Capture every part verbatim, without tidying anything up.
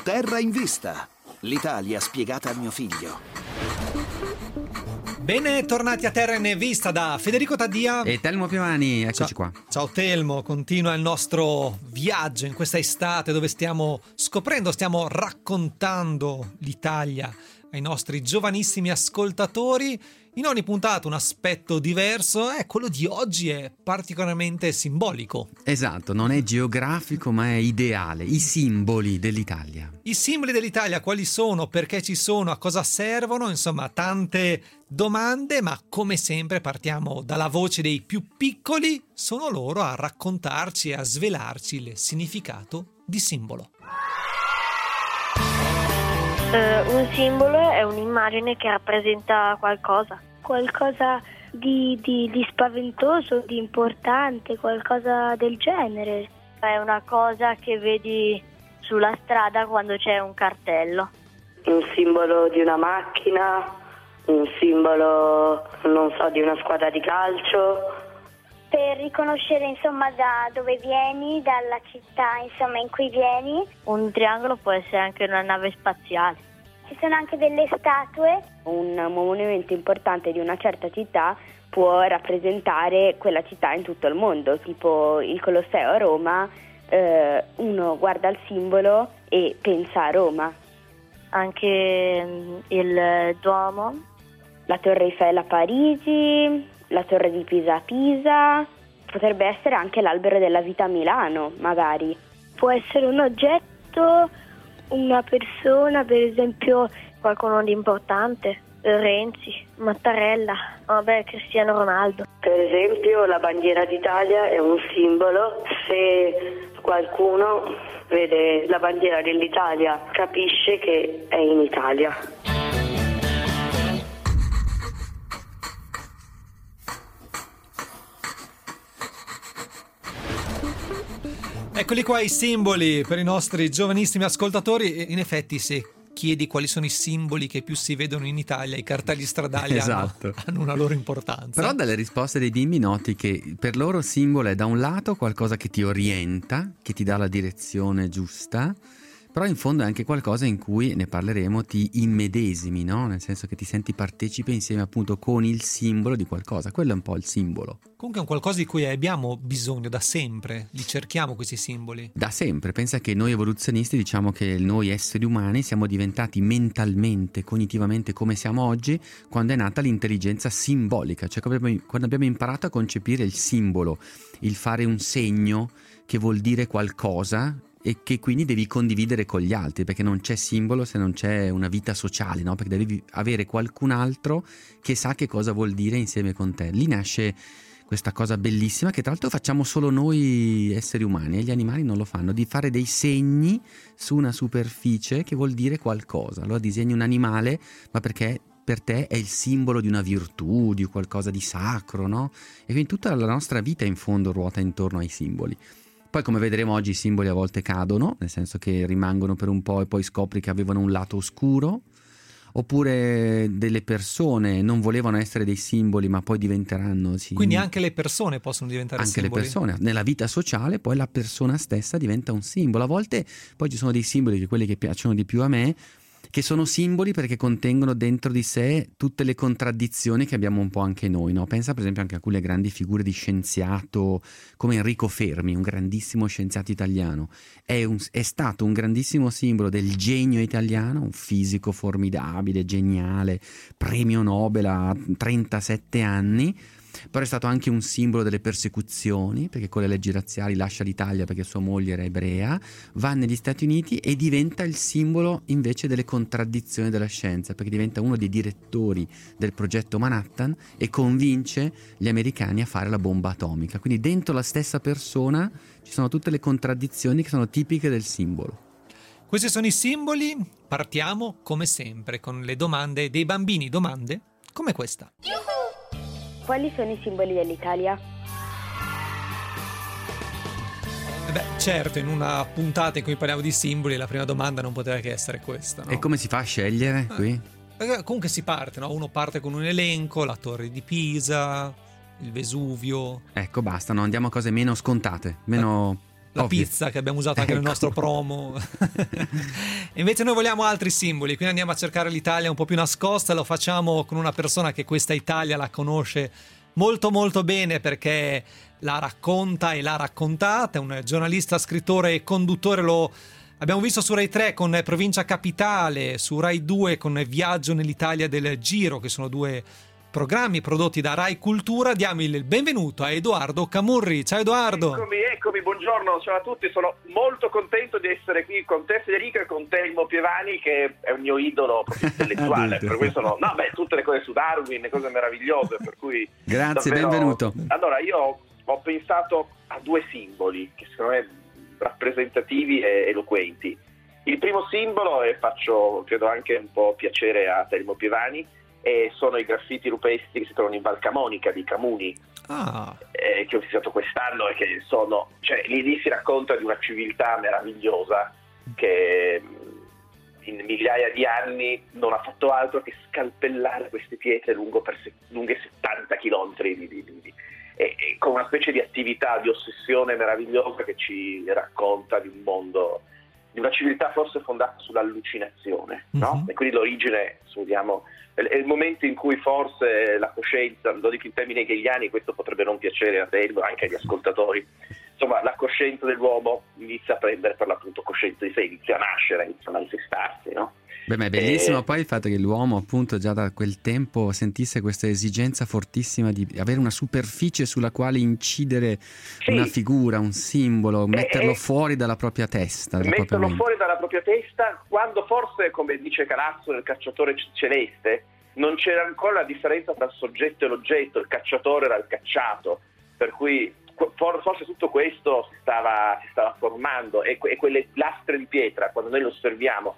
Terra in vista. L'Italia spiegata a mio figlio. Bene, tornati a Terra in vista da Federico Taddia e Telmo Piovani, eccoci ciao, qua. Ciao Telmo, continua il nostro viaggio in questa estate dove stiamo scoprendo, stiamo raccontando l'Italia ai nostri giovanissimi ascoltatori. In ogni puntata un aspetto diverso, e eh, quello di oggi è particolarmente simbolico. Esatto, non è geografico ma è ideale, i simboli dell'Italia. I simboli dell'Italia quali sono, perché ci sono, a cosa servono, insomma tante domande, ma come sempre partiamo dalla voce dei più piccoli, sono loro a raccontarci e a svelarci il significato di simbolo. Uh, un simbolo è un'immagine che rappresenta qualcosa. Qualcosa di, di, di spaventoso, di importante, qualcosa del genere. È una cosa che vedi sulla strada quando c'è un cartello. Un simbolo di una macchina, un simbolo, non so, di una squadra di calcio. Per riconoscere insomma da dove vieni, dalla città insomma in cui vieni. Un triangolo può essere anche una nave spaziale. Ci sono anche delle statue. Un monumento importante di una certa città può rappresentare quella città in tutto il mondo, tipo il Colosseo a Roma, eh, uno guarda il simbolo e pensa a Roma. Anche il Duomo. La Torre Eiffel a Parigi, la Torre di Pisa a Pisa, potrebbe essere anche l'Albero della Vita a Milano, magari. Può essere un oggetto, una persona, per esempio qualcuno di importante, Renzi, Mattarella, vabbè, Cristiano Ronaldo. Per esempio la bandiera d'Italia è un simbolo, se qualcuno vede la bandiera dell'Italia capisce che è in Italia. Eccoli qua i simboli per i nostri giovanissimi ascoltatori. In effetti, se chiedi quali sono i simboli che più si vedono in Italia, i cartelli stradali esatto. hanno, hanno una loro importanza. Però dalle risposte dei bimbi noti che per loro simbolo è da un lato qualcosa che ti orienta, che ti dà la direzione giusta, però in fondo è anche qualcosa in cui, ne parleremo, ti immedesimi, no? Nel senso che ti senti partecipe insieme appunto con il simbolo di qualcosa. Quello è un po' il simbolo. Comunque è un qualcosa di cui abbiamo bisogno da sempre, li cerchiamo questi simboli. Da sempre, pensa che noi evoluzionisti diciamo che noi esseri umani siamo diventati mentalmente, cognitivamente come siamo oggi quando è nata l'intelligenza simbolica, cioè quando abbiamo imparato a concepire il simbolo, il fare un segno che vuol dire qualcosa e che quindi devi condividere con gli altri, perché non c'è simbolo se non c'è una vita sociale, no? Perché devi avere qualcun altro che sa che cosa vuol dire insieme con te. Lì nasce questa cosa bellissima che tra l'altro facciamo solo noi esseri umani e gli animali non lo fanno, di fare dei segni su una superficie che vuol dire qualcosa. Allora disegni un animale, ma perché per te è il simbolo di una virtù, di qualcosa di sacro, no? E quindi tutta la nostra vita in fondo ruota intorno ai simboli. Poi come vedremo oggi i simboli a volte cadono, nel senso che rimangono per un po' e poi scopri che avevano un lato oscuro, oppure delle persone non volevano essere dei simboli ma poi diventeranno simboli. Quindi anche le persone possono diventare anche simboli? Anche le persone, nella vita sociale poi la persona stessa diventa un simbolo. A volte poi ci sono dei simboli, che quelli che piacciono di più a me, che sono simboli perché contengono dentro di sé tutte le contraddizioni che abbiamo un po' anche noi, no? Pensa per esempio anche a quelle grandi figure di scienziato come Enrico Fermi, un grandissimo scienziato italiano. È, un, è stato un grandissimo simbolo del genio italiano, un fisico formidabile, geniale, premio Nobel a trentasette anni, però è stato anche un simbolo delle persecuzioni, perché con le leggi razziali lascia l'Italia perché sua moglie era ebrea, va negli Stati Uniti e diventa il simbolo invece delle contraddizioni della scienza, perché diventa uno dei direttori del progetto Manhattan e convince gli americani a fare la bomba atomica. Quindi dentro la stessa persona ci sono tutte le contraddizioni che sono tipiche del simbolo. Questi sono i simboli. Partiamo come sempre con le domande dei bambini, domande come questa. Quali sono i simboli dell'Italia? Beh, certo, in una puntata in cui parliamo di simboli la prima domanda non poteva che essere questa, no? E come si fa a scegliere qui? Eh, comunque si parte, no? Uno parte con un elenco, la Torre di Pisa, il Vesuvio. Ecco, basta, no? Andiamo a cose meno scontate, meno... la Ovvio. pizza che abbiamo usato anche nel Ecco. nostro promo. E invece noi vogliamo altri simboli, quindi andiamo a cercare l'Italia un po' più nascosta, lo facciamo con una persona che questa Italia la conosce molto molto bene perché la racconta e l'ha raccontata, è un giornalista, scrittore e conduttore, lo abbiamo visto su Rai tre con Provincia Capitale, su Rai due con Viaggio nell'Italia del Giro, che sono due programmi prodotti da Rai Cultura. Diamo il benvenuto a Edoardo Camurri. Ciao Edoardo. Eccomi, eccomi, buongiorno, ciao a tutti, sono molto contento di essere qui con te Federica e con Telmo Pievani, che è un mio idolo proprio intellettuale, per cui sono, no beh, tutte le cose su Darwin, cose meravigliose, per cui Grazie, davvero... benvenuto. Allora, io ho pensato a due simboli che secondo me rappresentativi e eloquenti. Il primo simbolo, e faccio credo anche un po' piacere a Telmo Pievani, e sono i graffiti rupestri che si trovano in Val Camonica di Camuni, Ah, eh, che ho visitato quest'anno, e che sono, cioè lì, lì si racconta di una civiltà meravigliosa che mh, in migliaia di anni non ha fatto altro che scalpellare queste pietre lungo per se, lunghe settanta chilometri di, di, di, di, e, e con una specie di attività, di ossessione meravigliosa che ci racconta di un mondo, di una civiltà forse fondata sull'allucinazione, no? Mhm. E quindi l'origine, studiamo, è il momento in cui forse la coscienza, lo dico in termini hegeliani, questo potrebbe non piacere a te, anche agli ascoltatori, insomma la coscienza dell'uomo inizia a prendere per l'appunto coscienza di sé, inizia a nascere, inizia a manifestarsi, no? Beh, ma è bellissimo Eh, poi il fatto che l'uomo appunto già da quel tempo sentisse questa esigenza fortissima di avere una superficie sulla quale incidere Sì. una figura, un simbolo, metterlo eh, fuori dalla propria testa, dalla propria metterlo mente. fuori dalla propria testa, quando forse, come dice Carazzo nel Cacciatore Celeste, non c'era ancora la differenza tra il soggetto e l'oggetto, il cacciatore era il cacciato, per cui for- forse tutto questo si stava, si stava formando, e, que- e quelle lastre di pietra, quando noi lo osserviamo,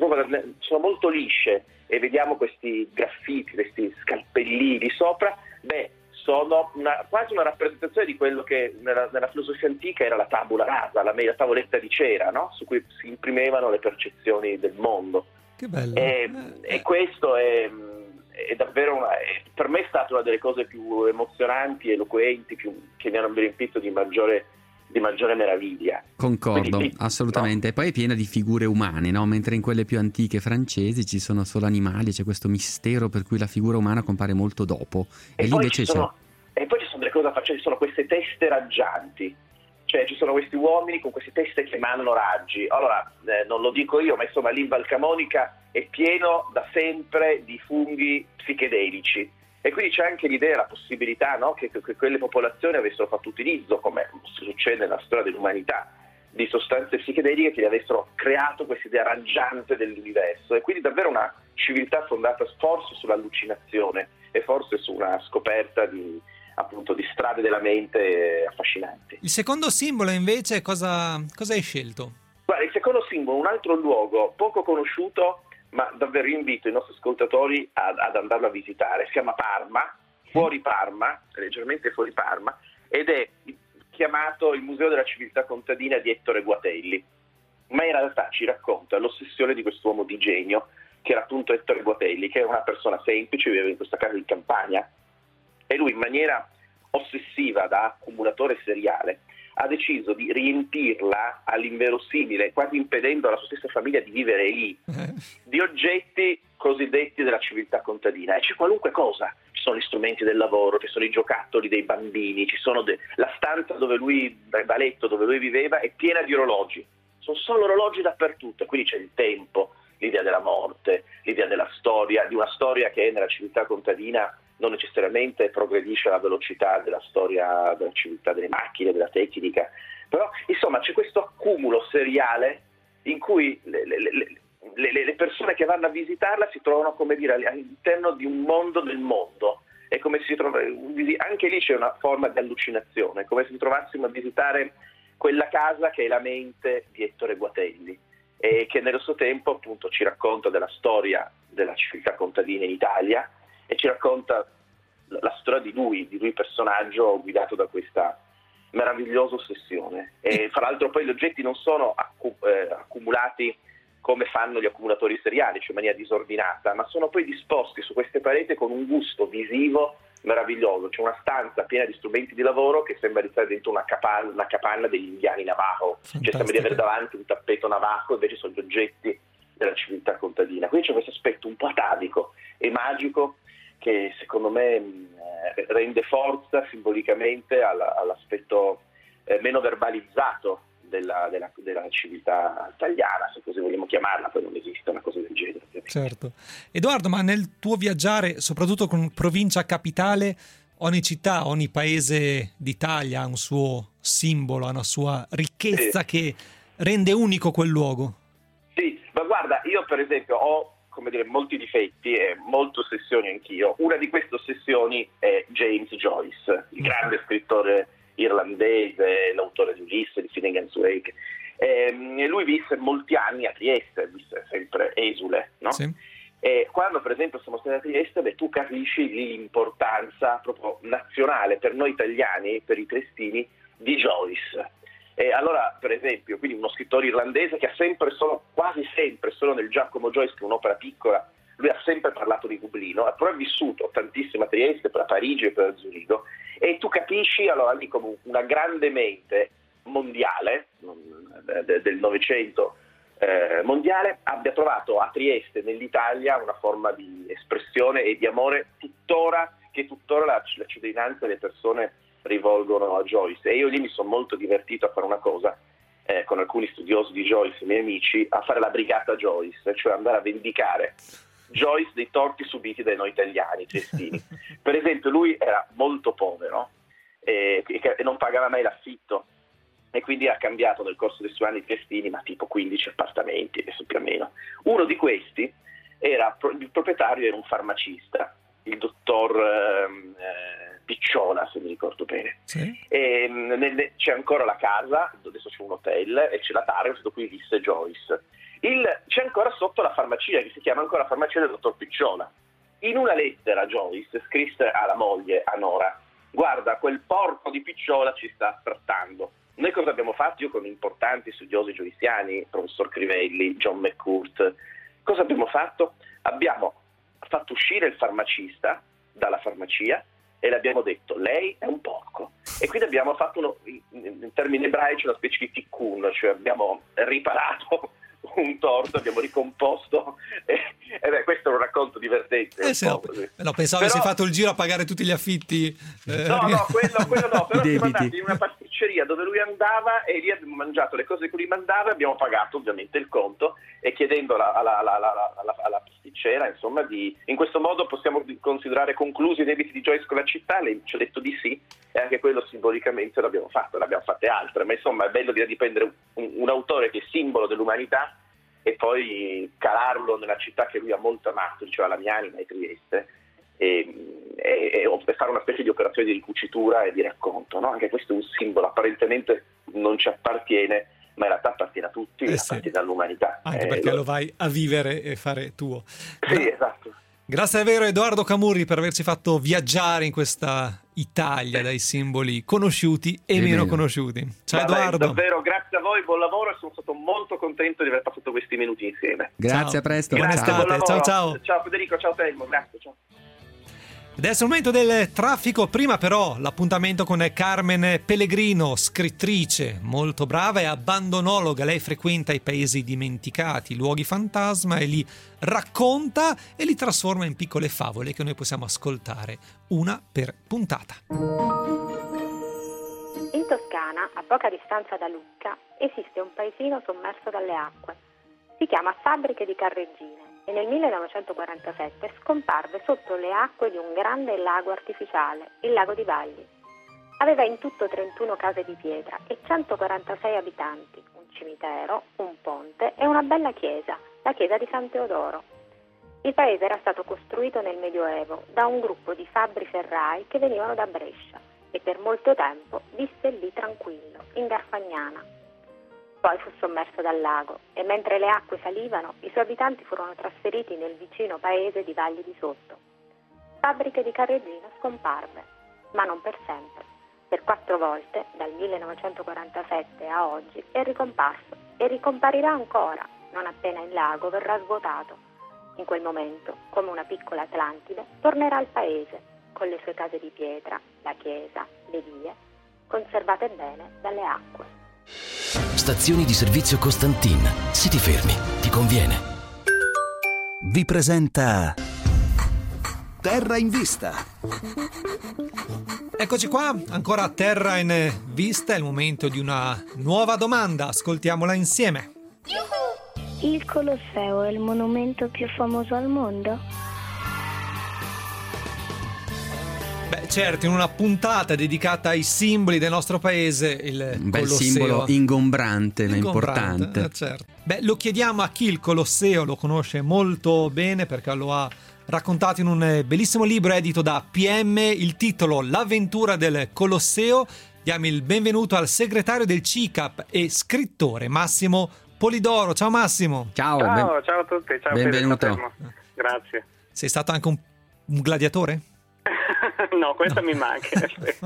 sono molto lisce e vediamo questi graffiti, questi scalpellini sopra, beh, sono una, quasi una rappresentazione di quello che nella, nella filosofia antica era la tabula rasa, la, la tavoletta di cera, no? Su cui si imprimevano le percezioni del mondo. che bello. E, Eh, e questo è, è davvero una, è, per me è stata una delle cose più emozionanti, eloquenti, più, che mi hanno riempito di maggiore, di maggiore meraviglia. Concordo, Quindi, assolutamente. no? E poi è piena di figure umane, no? Mentre in quelle più antiche francesi ci sono solo animali, c'è questo mistero per cui la figura umana compare molto dopo. E, E, lì poi invece ci sono, e poi ci sono delle cose da fare, cioè ci sono queste teste raggianti, cioè ci sono questi uomini con queste teste che emanano raggi. Allora, eh, non lo dico io, ma insomma lì in Val Camonica è pieno da sempre di funghi psichedelici. E quindi c'è anche l'idea, la possibilità, no, che, che quelle popolazioni avessero fatto utilizzo, come succede nella storia dell'umanità, di sostanze psichedeliche che gli avessero creato questa idea raggiante dell'universo. E quindi davvero una civiltà fondata forse sull'allucinazione e forse su una scoperta di, appunto, di strade della mente affascinanti. Il secondo simbolo invece cosa, cosa hai scelto? Guarda, il secondo simbolo, un altro luogo poco conosciuto, ma davvero invito i nostri ascoltatori ad, ad andarlo a visitare. Si chiama Parma, fuori Parma, leggermente fuori Parma, ed è chiamato il Museo della Civiltà Contadina di Ettore Guatelli, ma in realtà ci racconta l'ossessione di quest'uomo di genio, che era appunto Ettore Guatelli, che era una persona semplice, viveva in questa casa in campagna, e lui in maniera ossessiva, da accumulatore seriale, ha deciso di riempirla all'inverosimile, quasi impedendo alla sua stessa famiglia di vivere lì, di oggetti cosiddetti della civiltà contadina. E c'è qualunque cosa, ci sono gli strumenti del lavoro, ci sono i giocattoli dei bambini, ci sono de- la stanza dove lui, da letto dove lui viveva, è piena di orologi, sono solo orologi dappertutto, e quindi c'è il tempo, l'idea della morte, l'idea della storia, di una storia che nella civiltà contadina non necessariamente progredisce alla velocità della storia della civiltà delle macchine, della tecnica, però insomma c'è questo accumulo seriale in cui le, le, le, le, le persone che vanno a visitarla si trovano, come dire, all'interno di un mondo nel mondo. È come se si trova, anche lì c'è una forma di allucinazione, come se ci trovassimo a visitare quella casa che è la mente di Ettore Guatelli, e che nello suo tempo appunto ci racconta della storia della civiltà contadina in Italia, e ci racconta la storia di lui, di lui personaggio guidato da questa meravigliosa ossessione. E fra l'altro poi gli oggetti non sono accu- eh, accumulati come fanno gli accumulatori seriali, cioè in maniera disordinata, ma sono poi disposti su queste pareti con un gusto visivo meraviglioso. C'è una stanza piena di strumenti di lavoro che sembra di stare dentro una capanna, una capanna degli indiani Navajo, cioè sembra di avere davanti un tappeto Navajo, invece sono gli oggetti della civiltà contadina. Quindi c'è questo aspetto un po' atavico e magico che secondo me eh, rende forza simbolicamente alla, all'aspetto eh, meno verbalizzato della, della, della civiltà italiana, se così vogliamo chiamarla, poi non esiste una cosa del genere. Certo. Edoardo, ma nel tuo viaggiare, soprattutto con provincia capitale, ogni città, ogni paese d'Italia ha un suo simbolo, ha una sua ricchezza, sì, che rende unico quel luogo. Sì, ma guarda, io per esempio ho, come dire, molti difetti e molte ossessioni anch'io. Una di queste ossessioni è James Joyce, il grande scrittore irlandese, l'autore di Ulisse, di Finnegan's Wake. E lui visse molti anni a Trieste, visse sempre esule, no? Sì. E quando per esempio siamo stati a Trieste, beh, tu capisci l'importanza proprio nazionale per noi italiani, per i triestini, di Joyce. E allora, per esempio, quindi uno scrittore irlandese che ha sempre solo, quasi sempre, solo nel Giacomo Joyce, che è un'opera piccola, lui ha sempre parlato di Dublino, però ha vissuto tantissimo a Trieste, per a Parigi e per a Zurigo, e tu capisci allora lì come una grande mente mondiale del Novecento eh, mondiale abbia trovato a Trieste, nell'Italia, una forma di espressione e di amore tuttora, che tuttora la, la cittadinanza e le persone rivolgono a Joyce. E io lì mi sono molto divertito a fare una cosa eh, con alcuni studiosi di Joyce, i miei amici, a fare la brigata Joyce, cioè andare a vendicare Joyce dei torti subiti dai noi italiani triestini. Per esempio, lui era molto povero e, e non pagava mai l'affitto, e quindi ha cambiato nel corso dei suoi anni triestini, ma tipo quindici appartamenti, adesso più o meno. Uno di questi era, il proprietario era un farmacista, il dottor eh, Picciola, se mi ricordo bene. Sì. E, nel, c'è ancora la casa, adesso c'è un hotel e c'è la targa, sotto cui visse Joyce. Il, c'è ancora sotto la farmacia, che si chiama ancora farmacia del dottor Picciola. In una lettera Joyce scrisse alla moglie, a Nora: guarda, quel porco di Picciola ci sta trattando. Noi cosa abbiamo fatto? Io con importanti studiosi joyciani, professor Crivelli, John McCourt, cosa abbiamo fatto? Abbiamo fatto uscire il farmacista dalla farmacia e le abbiamo detto: lei è un porco. E quindi abbiamo fatto uno, in termini ebraici, una specie di tikkun, cioè abbiamo riparato un torto, abbiamo ricomposto e, e beh, questo è un racconto divertente. Eh, no, no, pensavo però, avessi fatto il giro a pagare tutti gli affitti. Eh, no, no, quello, quello no, però siamo andati in una pasticceria dove lui andava e lì abbiamo mangiato le cose che lui mandava, abbiamo pagato ovviamente il conto e chiedendo alla, alla, alla, alla, alla, alla pasticcera, insomma, di in questo modo possiamo considerare conclusi i debiti di Joyce con la città. Lei ci ha detto di sì, e anche quello simbolicamente l'abbiamo fatto, ne abbiamo fatte altre, ma insomma è bello di prendere un, un autore che è simbolo dell'umanità e poi calarlo nella città che lui ha molto amato, diceva la mia anima è Trieste, e, e, e fare una specie di operazione di ricucitura e di racconto, no? Anche questo è un simbolo, apparentemente non ci appartiene, ma in realtà appartiene a tutti, eh sì, appartiene all'umanità. Anche eh, perché lo... lo vai a vivere e fare tuo. Sì, Gra- esatto. Grazie davvero Edoardo Camurri per averci fatto viaggiare in questa Italia dai simboli conosciuti e, e meno vero. conosciuti. Ciao Vabbè, Edoardo. Davvero, grazie a voi, buon lavoro, e sono stato molto contento di aver passato questi minuti insieme. Grazie, ciao. A presto. Buona estate, ciao ciao. Ciao Federico, ciao Telmo, grazie, ciao. Adesso è il momento del traffico, prima però l'appuntamento con Carmen Pellegrino, scrittrice molto brava e abbandonologa. Lei frequenta i paesi dimenticati, luoghi fantasma, e li racconta e li trasforma in piccole favole che noi possiamo ascoltare una per puntata. In Toscana, a poca distanza da Lucca, esiste un paesino sommerso dalle acque. Si chiama Fabbriche di Carreggine e nel millenovecentoquarantasette scomparve sotto le acque di un grande lago artificiale, il lago di Vagli. Aveva in tutto trentuno case di pietra e centoquarantasei abitanti, un cimitero, un ponte e una bella chiesa, la chiesa di San Teodoro. Il paese era stato costruito nel Medioevo da un gruppo di fabbri ferrai che venivano da Brescia e per molto tempo visse lì tranquillo, in Garfagnana. Poi fu sommerso dal lago e mentre le acque salivano i suoi abitanti furono trasferiti nel vicino paese di Vagli di Sotto. Fabbriche di Carreggina scomparve, ma non per sempre. Per quattro volte, dal millenovecentoquarantasette a oggi, è ricomparso e ricomparirà ancora, non appena il lago verrà svuotato. In quel momento, come una piccola Atlantide, tornerà al paese, con le sue case di pietra, la chiesa, le vie, conservate bene dalle acque. Stazioni di servizio Costantin. Se ti fermi, ti conviene. Vi presenta Terra in Vista. Eccoci qua, ancora Terra in Vista, è il momento di una nuova domanda, ascoltiamola insieme. Il Colosseo è il monumento più famoso al mondo? Beh, certo, in una puntata dedicata ai simboli del nostro paese, il un bel Colosseo. simbolo ingombrante, ma Ingombrante, importante. eh, certo. Beh, lo chiediamo a chi il Colosseo lo conosce molto bene, perché lo ha raccontato in un bellissimo libro edito da P M, il titolo L'avventura del Colosseo. Diamo il benvenuto al segretario del C I C A P e scrittore Massimo Polidoro. Ciao Massimo. Ciao, Ciao, ben- ciao a tutti, ciao benvenuto. Fede, grazie. Sei stato anche un, un gladiatore? No, questo no. Mi manca.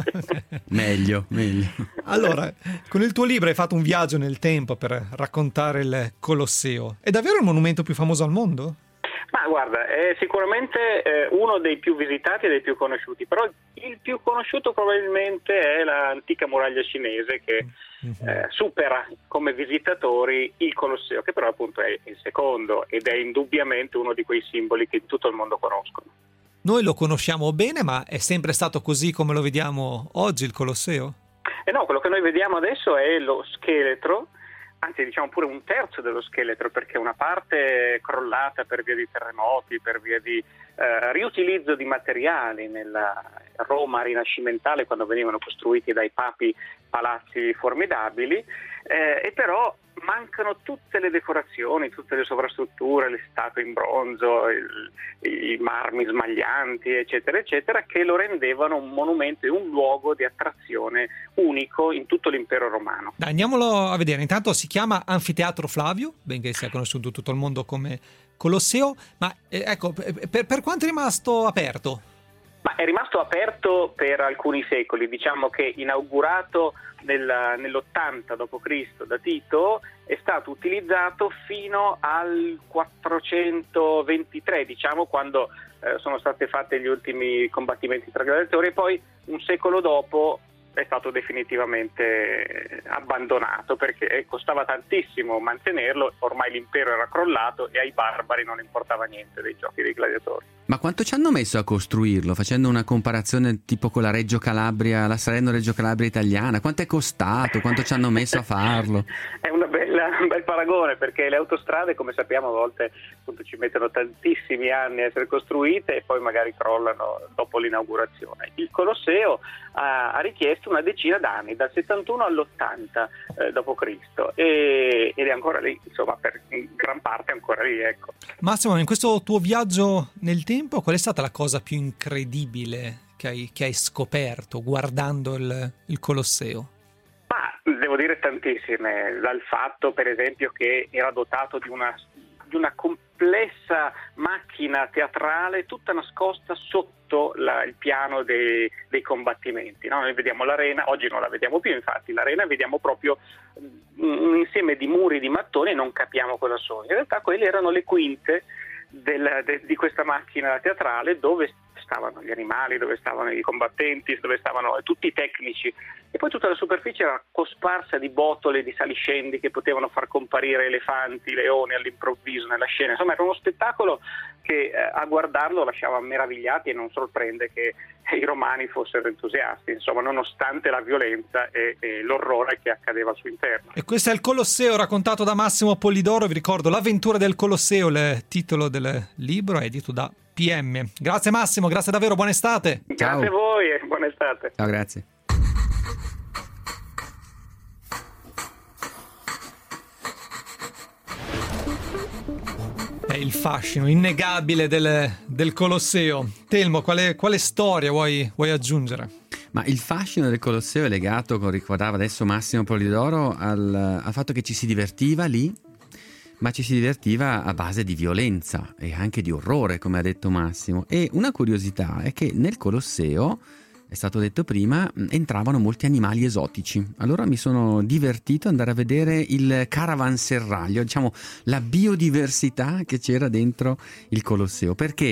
meglio, meglio. Allora, con il tuo libro hai fatto un viaggio nel tempo per raccontare il Colosseo. È davvero il monumento più famoso al mondo? Ma guarda, è sicuramente eh, uno dei più visitati e dei più conosciuti, però il più conosciuto probabilmente è l'antica muraglia cinese che eh, supera come visitatori il Colosseo, che però appunto è il secondo ed è indubbiamente uno di quei simboli che tutto il mondo conoscono. Noi lo conosciamo bene, ma è sempre stato così come lo vediamo oggi il Colosseo? Eh no, quello che noi vediamo adesso è lo scheletro, anzi diciamo pure un terzo dello scheletro, perché una parte è crollata per via di terremoti, per via di eh, riutilizzo di materiali nella Roma rinascimentale, quando venivano costruiti dai papi palazzi formidabili, eh, e però mancano tutte le decorazioni, tutte le sovrastrutture, le statue in bronzo, il, i marmi smaglianti, eccetera, eccetera, che lo rendevano un monumento e un luogo di attrazione unico in tutto l'impero romano. Dai, andiamolo a vedere. Intanto si chiama Anfiteatro Flavio, benché sia conosciuto tutto il mondo come Colosseo, ma eh, ecco, per, per quanto è rimasto aperto? Ma è rimasto aperto per alcuni secoli, diciamo che inaugurato nel, nell'ottanta dopo Cristo da Tito, è stato utilizzato fino al quattrocentoventitré, diciamo, quando eh, sono state fatte gli ultimi combattimenti tra gladiatori, e poi un secolo dopo è stato definitivamente abbandonato perché costava tantissimo mantenerlo, ormai l'impero era crollato e ai barbari non importava niente dei giochi dei gladiatori. Ma quanto ci hanno messo a costruirlo? Facendo una comparazione tipo con la Reggio Calabria, la Salerno-Reggio Calabria italiana, quanto è costato? Quanto ci hanno messo a farlo? È una bella, un bel paragone, perché le autostrade, come sappiamo, a volte appunto ci mettono tantissimi anni a essere costruite e poi magari crollano dopo l'inaugurazione. Il Colosseo ha, ha richiesto una decina d'anni, dal settantuno all'ottanta eh, dopo Cristo, e, ed è ancora lì, insomma, per in gran parte è ancora lì, ecco. Massimo, in questo tuo viaggio nel tempo, qual è stata la cosa più incredibile che hai, che hai scoperto guardando il, il Colosseo? Ma devo dire tantissime, dal fatto per esempio che era dotato di una, di una complessa macchina teatrale tutta nascosta sotto la, il piano dei, dei combattimenti, no? Noi vediamo l'arena, oggi non la vediamo più, infatti l'arena vediamo proprio un insieme di muri di mattoni e non capiamo cosa sono. In realtà quelle erano le quinte del, de, di questa macchina teatrale, dove stavano gli animali, dove stavano i combattenti, dove stavano tutti i tecnici, e poi tutta la superficie era cosparsa di botole, di saliscendi che potevano far comparire elefanti, leoni all'improvviso nella scena. Insomma, era uno spettacolo che eh, a guardarlo lasciava meravigliati, e non sorprende che eh, i romani fossero entusiasti, insomma, nonostante la violenza e, e l'orrore che accadeva al suo interno. E questo è il Colosseo raccontato da Massimo Polidoro. Vi ricordo L'avventura del Colosseo, il titolo del libro, edito da P M. Grazie Massimo, grazie davvero, buona estate. Ciao. Grazie a voi e buona estate. Ciao, grazie. È il fascino innegabile del, del Colosseo. Telmo, quale, quale storia vuoi, vuoi aggiungere? Ma il fascino del Colosseo è legato, come ricordava adesso Massimo Polidoro, al, al fatto che ci si divertiva lì, ma ci si divertiva a base di violenza e anche di orrore, come ha detto Massimo. E una curiosità è che nel Colosseo, è stato detto prima, entravano molti animali esotici. Allora mi sono divertito ad andare a vedere il caravanserraglio, diciamo la biodiversità che c'era dentro il Colosseo, perché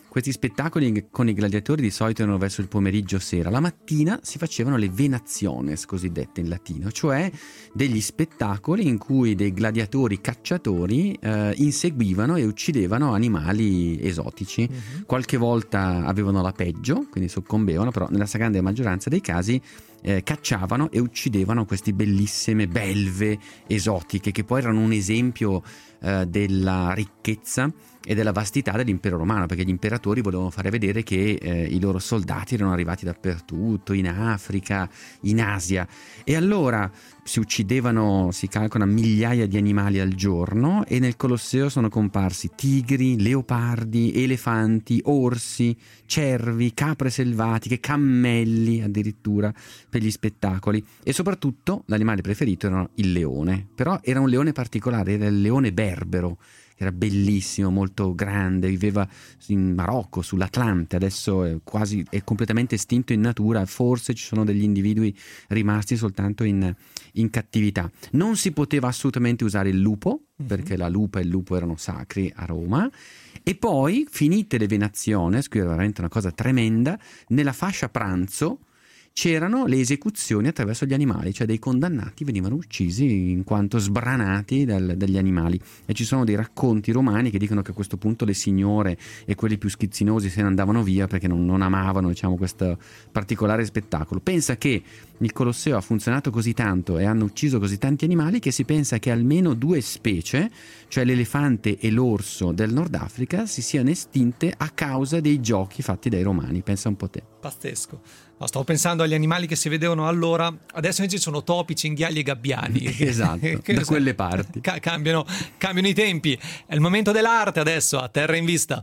Questi spettacoli con i gladiatori di solito erano verso il pomeriggio o sera. La mattina si facevano le venationes, cosiddette in latino, cioè degli spettacoli in cui dei gladiatori cacciatori eh, inseguivano e uccidevano animali esotici. Mm-hmm. Qualche volta avevano la peggio, quindi soccombevano, però nella stragrande maggioranza dei casi eh, cacciavano e uccidevano queste bellissime belve esotiche, che poi erano un esempio eh, della ricchezza e della vastità dell'impero romano, perché gli imperatori volevano fare vedere che eh, i loro soldati erano arrivati dappertutto, in Africa, in Asia, e allora si uccidevano, si calcola, migliaia di animali al giorno, e nel Colosseo sono comparsi tigri, leopardi, elefanti, orsi, cervi, capre selvatiche, cammelli addirittura per gli spettacoli, e soprattutto l'animale preferito era il leone, però era un leone particolare, era il leone berbero. Era bellissimo, molto grande, viveva in Marocco, sull'Atlante, adesso è quasi è completamente estinto in natura, forse ci sono degli individui rimasti soltanto in, in cattività. Non si poteva assolutamente usare il lupo, uh-huh. perché la lupa e il lupo erano sacri a Roma, e poi, finite le venazioni, qui era veramente una cosa tremenda, nella fascia pranzo c'erano le esecuzioni attraverso gli animali, cioè dei condannati venivano uccisi in quanto sbranati dal, dagli animali, e ci sono dei racconti romani che dicono che a questo punto le signore e quelli più schizzinosi se ne andavano via perché non, non amavano, diciamo, questo particolare spettacolo. Pensa che il Colosseo ha funzionato così tanto e hanno ucciso così tanti animali che si pensa che almeno due specie, cioè l'elefante e l'orso del Nord Africa, si siano estinte a causa dei giochi fatti dai romani. Pensa un po' te. Pazzesco. No, stavo pensando agli animali che si vedevano allora, adesso invece sono topi, cinghiali e gabbiani. Esatto, da quelle parti. Ca- cambiano, cambiano i tempi. È il momento dell'arte adesso, a Terra in Vista.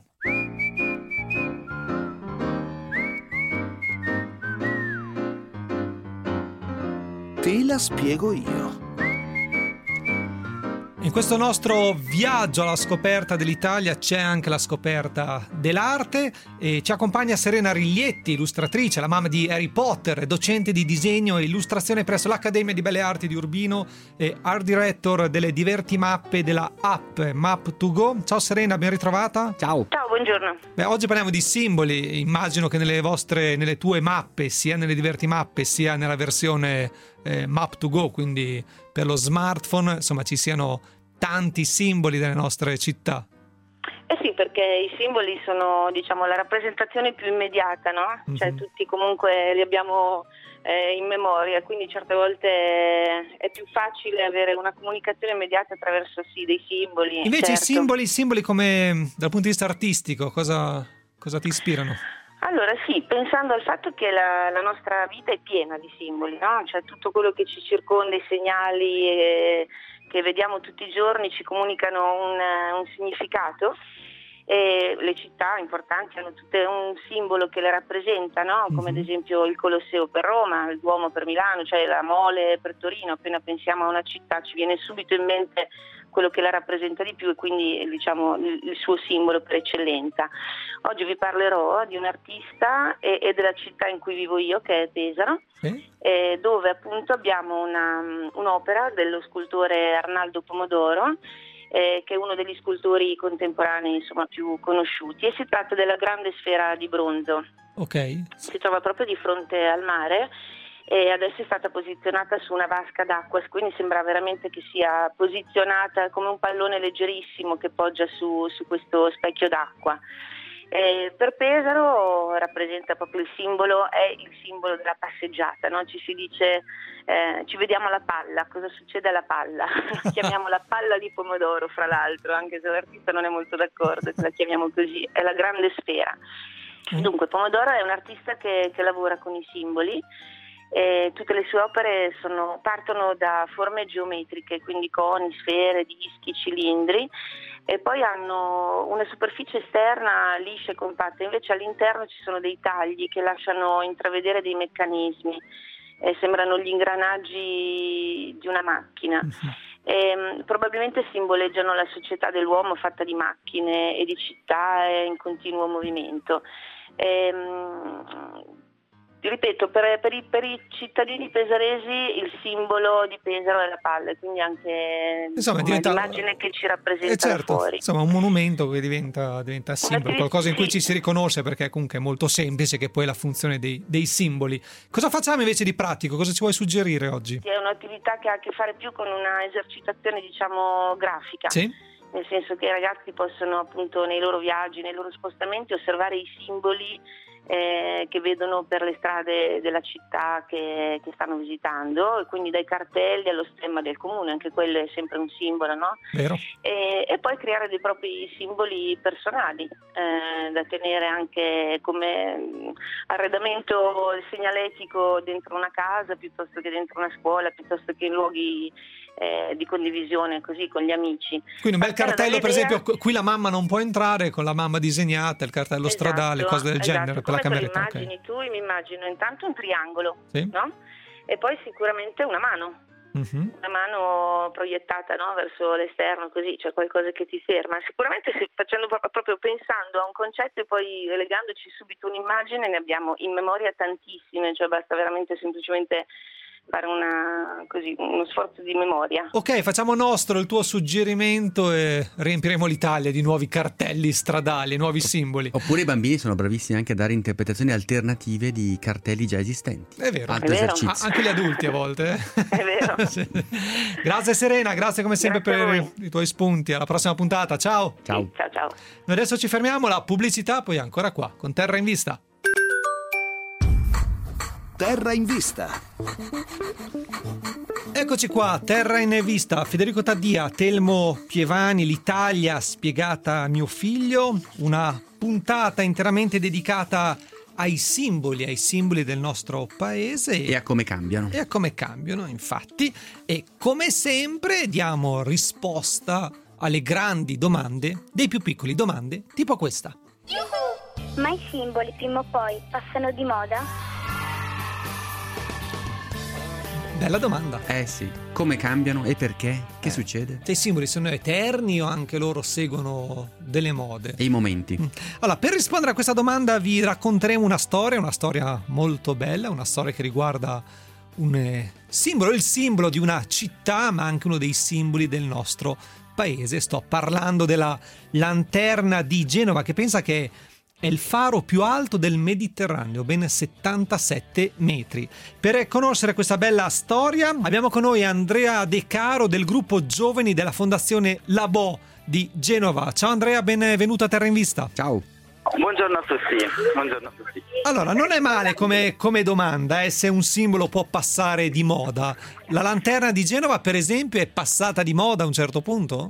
Te la spiego io. In questo nostro viaggio alla scoperta dell'Italia c'è anche la scoperta dell'arte, e ci accompagna Serena Riglietti, illustratrice, la mamma di Harry Potter, docente di disegno e illustrazione presso l'Accademia di Belle Arti di Urbino e art director delle Divertimappe della app Map to Go. Ciao Serena, ben ritrovata. Ciao. Ciao, buongiorno. Beh, oggi parliamo di simboli. Immagino che nelle vostre, nelle tue mappe, sia nelle Divertimappe sia nella versione eh, Map to Go, quindi per lo smartphone, insomma, ci siano tanti simboli delle nostre città. Eh sì, perché i simboli sono, diciamo, la rappresentazione più immediata, no? Mm-hmm. Cioè tutti comunque li abbiamo eh, in memoria, quindi certe volte è più facile avere una comunicazione immediata attraverso sì dei simboli. Invece certo. i simboli, i simboli come dal punto di vista artistico, cosa, cosa ti ispirano? Allora sì, pensando al fatto che la, la nostra vita è piena di simboli, no? Cioè tutto quello che ci circonda, i segnali eh, che vediamo tutti i giorni ci comunicano un, un significato, e le città importanti hanno tutte un simbolo che le rappresenta, no? Come ad esempio il Colosseo per Roma, il Duomo per Milano, cioè la Mole per Torino. Appena pensiamo a una città ci viene subito in mente quello che la rappresenta di più e quindi, diciamo, il, il suo simbolo per eccellenza. Oggi vi parlerò di un artista e, e della città in cui vivo io, che è Pesaro, sì. eh, dove appunto abbiamo una, un'opera dello scultore Arnaldo Pomodoro, eh, che è uno degli scultori contemporanei, insomma, più conosciuti, e si tratta della grande sfera di bronzo. Ok. Si trova proprio di fronte al mare e adesso è stata posizionata su una vasca d'acqua, quindi sembra veramente che sia posizionata come un pallone leggerissimo che poggia su, su questo specchio d'acqua. Eh, per Pesaro rappresenta proprio il simbolo, è il simbolo della passeggiata, no? Ci si dice eh, ci vediamo alla palla, cosa succede alla palla? La chiamiamo la palla di pomodoro, fra l'altro, anche se l'artista non è molto d'accordo che la chiamiamo così, è la grande sfera. Dunque Pomodoro è un artista che, che lavora con i simboli. E tutte le sue opere sono, partono da forme geometriche, quindi coni, sfere, dischi, cilindri, e poi hanno una superficie esterna liscia e compatta, invece all'interno ci sono dei tagli che lasciano intravedere dei meccanismi, eh, sembrano gli ingranaggi di una macchina. E, probabilmente simboleggiano la società dell'uomo fatta di macchine e di città in continuo movimento. E, ti ripeto, per, per, i, per i cittadini pesaresi il simbolo di Pesaro è la palla, quindi anche insomma, diventa... l'immagine che ci rappresenta eh certo, fuori. Insomma, un monumento che diventa, diventa simbolo, qualcosa in cui ci si riconosce, perché comunque è molto semplice, che poi è la funzione dei, dei simboli. Cosa facciamo invece di pratico? Cosa ci vuoi suggerire oggi? È un'attività che ha a che fare più con una esercitazione, diciamo, grafica. Sì. Nel senso che i ragazzi possono appunto nei loro viaggi, nei loro spostamenti osservare i simboli eh, che vedono per le strade della città che, che stanno visitando, e quindi dai cartelli allo stemma del comune, anche quello è sempre un simbolo, no? Vero. E, e poi creare dei propri simboli personali eh, da tenere anche come arredamento segnaletico dentro una casa, piuttosto che dentro una scuola, piuttosto che in luoghi Eh, di condivisione così con gli amici. Quindi un bel cartello, per esempio, qui la mamma non può entrare, con la mamma disegnata, il cartello esatto, stradale, cose del esatto. genere per Come la cameretta. Come immagini okay. Tu mi immagino intanto un triangolo, sì. no? E poi sicuramente una mano. Mm-hmm. Una mano proiettata, no, verso l'esterno, così c'è qualcosa che ti ferma. Sicuramente se facendo proprio pensando a un concetto e poi legandoci subito un'immagine, ne abbiamo in memoria tantissime, cioè basta veramente semplicemente fare una, così, uno sforzo di memoria. Ok, facciamo nostro il tuo suggerimento e riempiremo l'Italia di nuovi cartelli stradali, nuovi simboli. Oppure i bambini sono bravissimi anche a dare interpretazioni alternative di cartelli già esistenti. È vero, Altro è vero. esercizio. Ah, anche gli adulti a volte. Eh? È vero. Sì. Grazie Serena, grazie come sempre grazie per i tuoi spunti. Alla prossima puntata, ciao. Ciao. Sì, ciao ciao. Noi adesso ci fermiamo, la pubblicità poi ancora qua con Terra in Vista. Terra in Vista. Eccoci qua, Terra in Vista, Federico Taddia, Telmo Pievani, l'Italia spiegata a mio figlio, una puntata interamente dedicata ai simboli, ai simboli del nostro paese. E a come cambiano. E a come cambiano, infatti. E come sempre diamo risposta alle grandi domande dei più piccoli, domande tipo questa. Ma i simboli prima o poi passano di moda? Bella domanda. Eh sì, come cambiano e perché? Che eh. succede? Se i simboli sono eterni o anche loro seguono delle mode? E i momenti? Allora, per rispondere a questa domanda vi racconteremo una storia, una storia molto bella, una storia che riguarda un eh, simbolo, il simbolo di una città, ma anche uno dei simboli del nostro paese. Sto parlando della Lanterna di Genova, che pensa che è il faro più alto del Mediterraneo, ben settantasette metri. Per conoscere questa bella storia abbiamo con noi Andrea De Caro del gruppo Giovani della Fondazione Labò di Genova. Ciao Andrea, benvenuto a Terra in Vista. Ciao. Buongiorno a tutti. Buongiorno a tutti. Allora, non è male come, come domanda eh, se un simbolo può passare di moda. La Lanterna di Genova, per esempio, è passata di moda a un certo punto?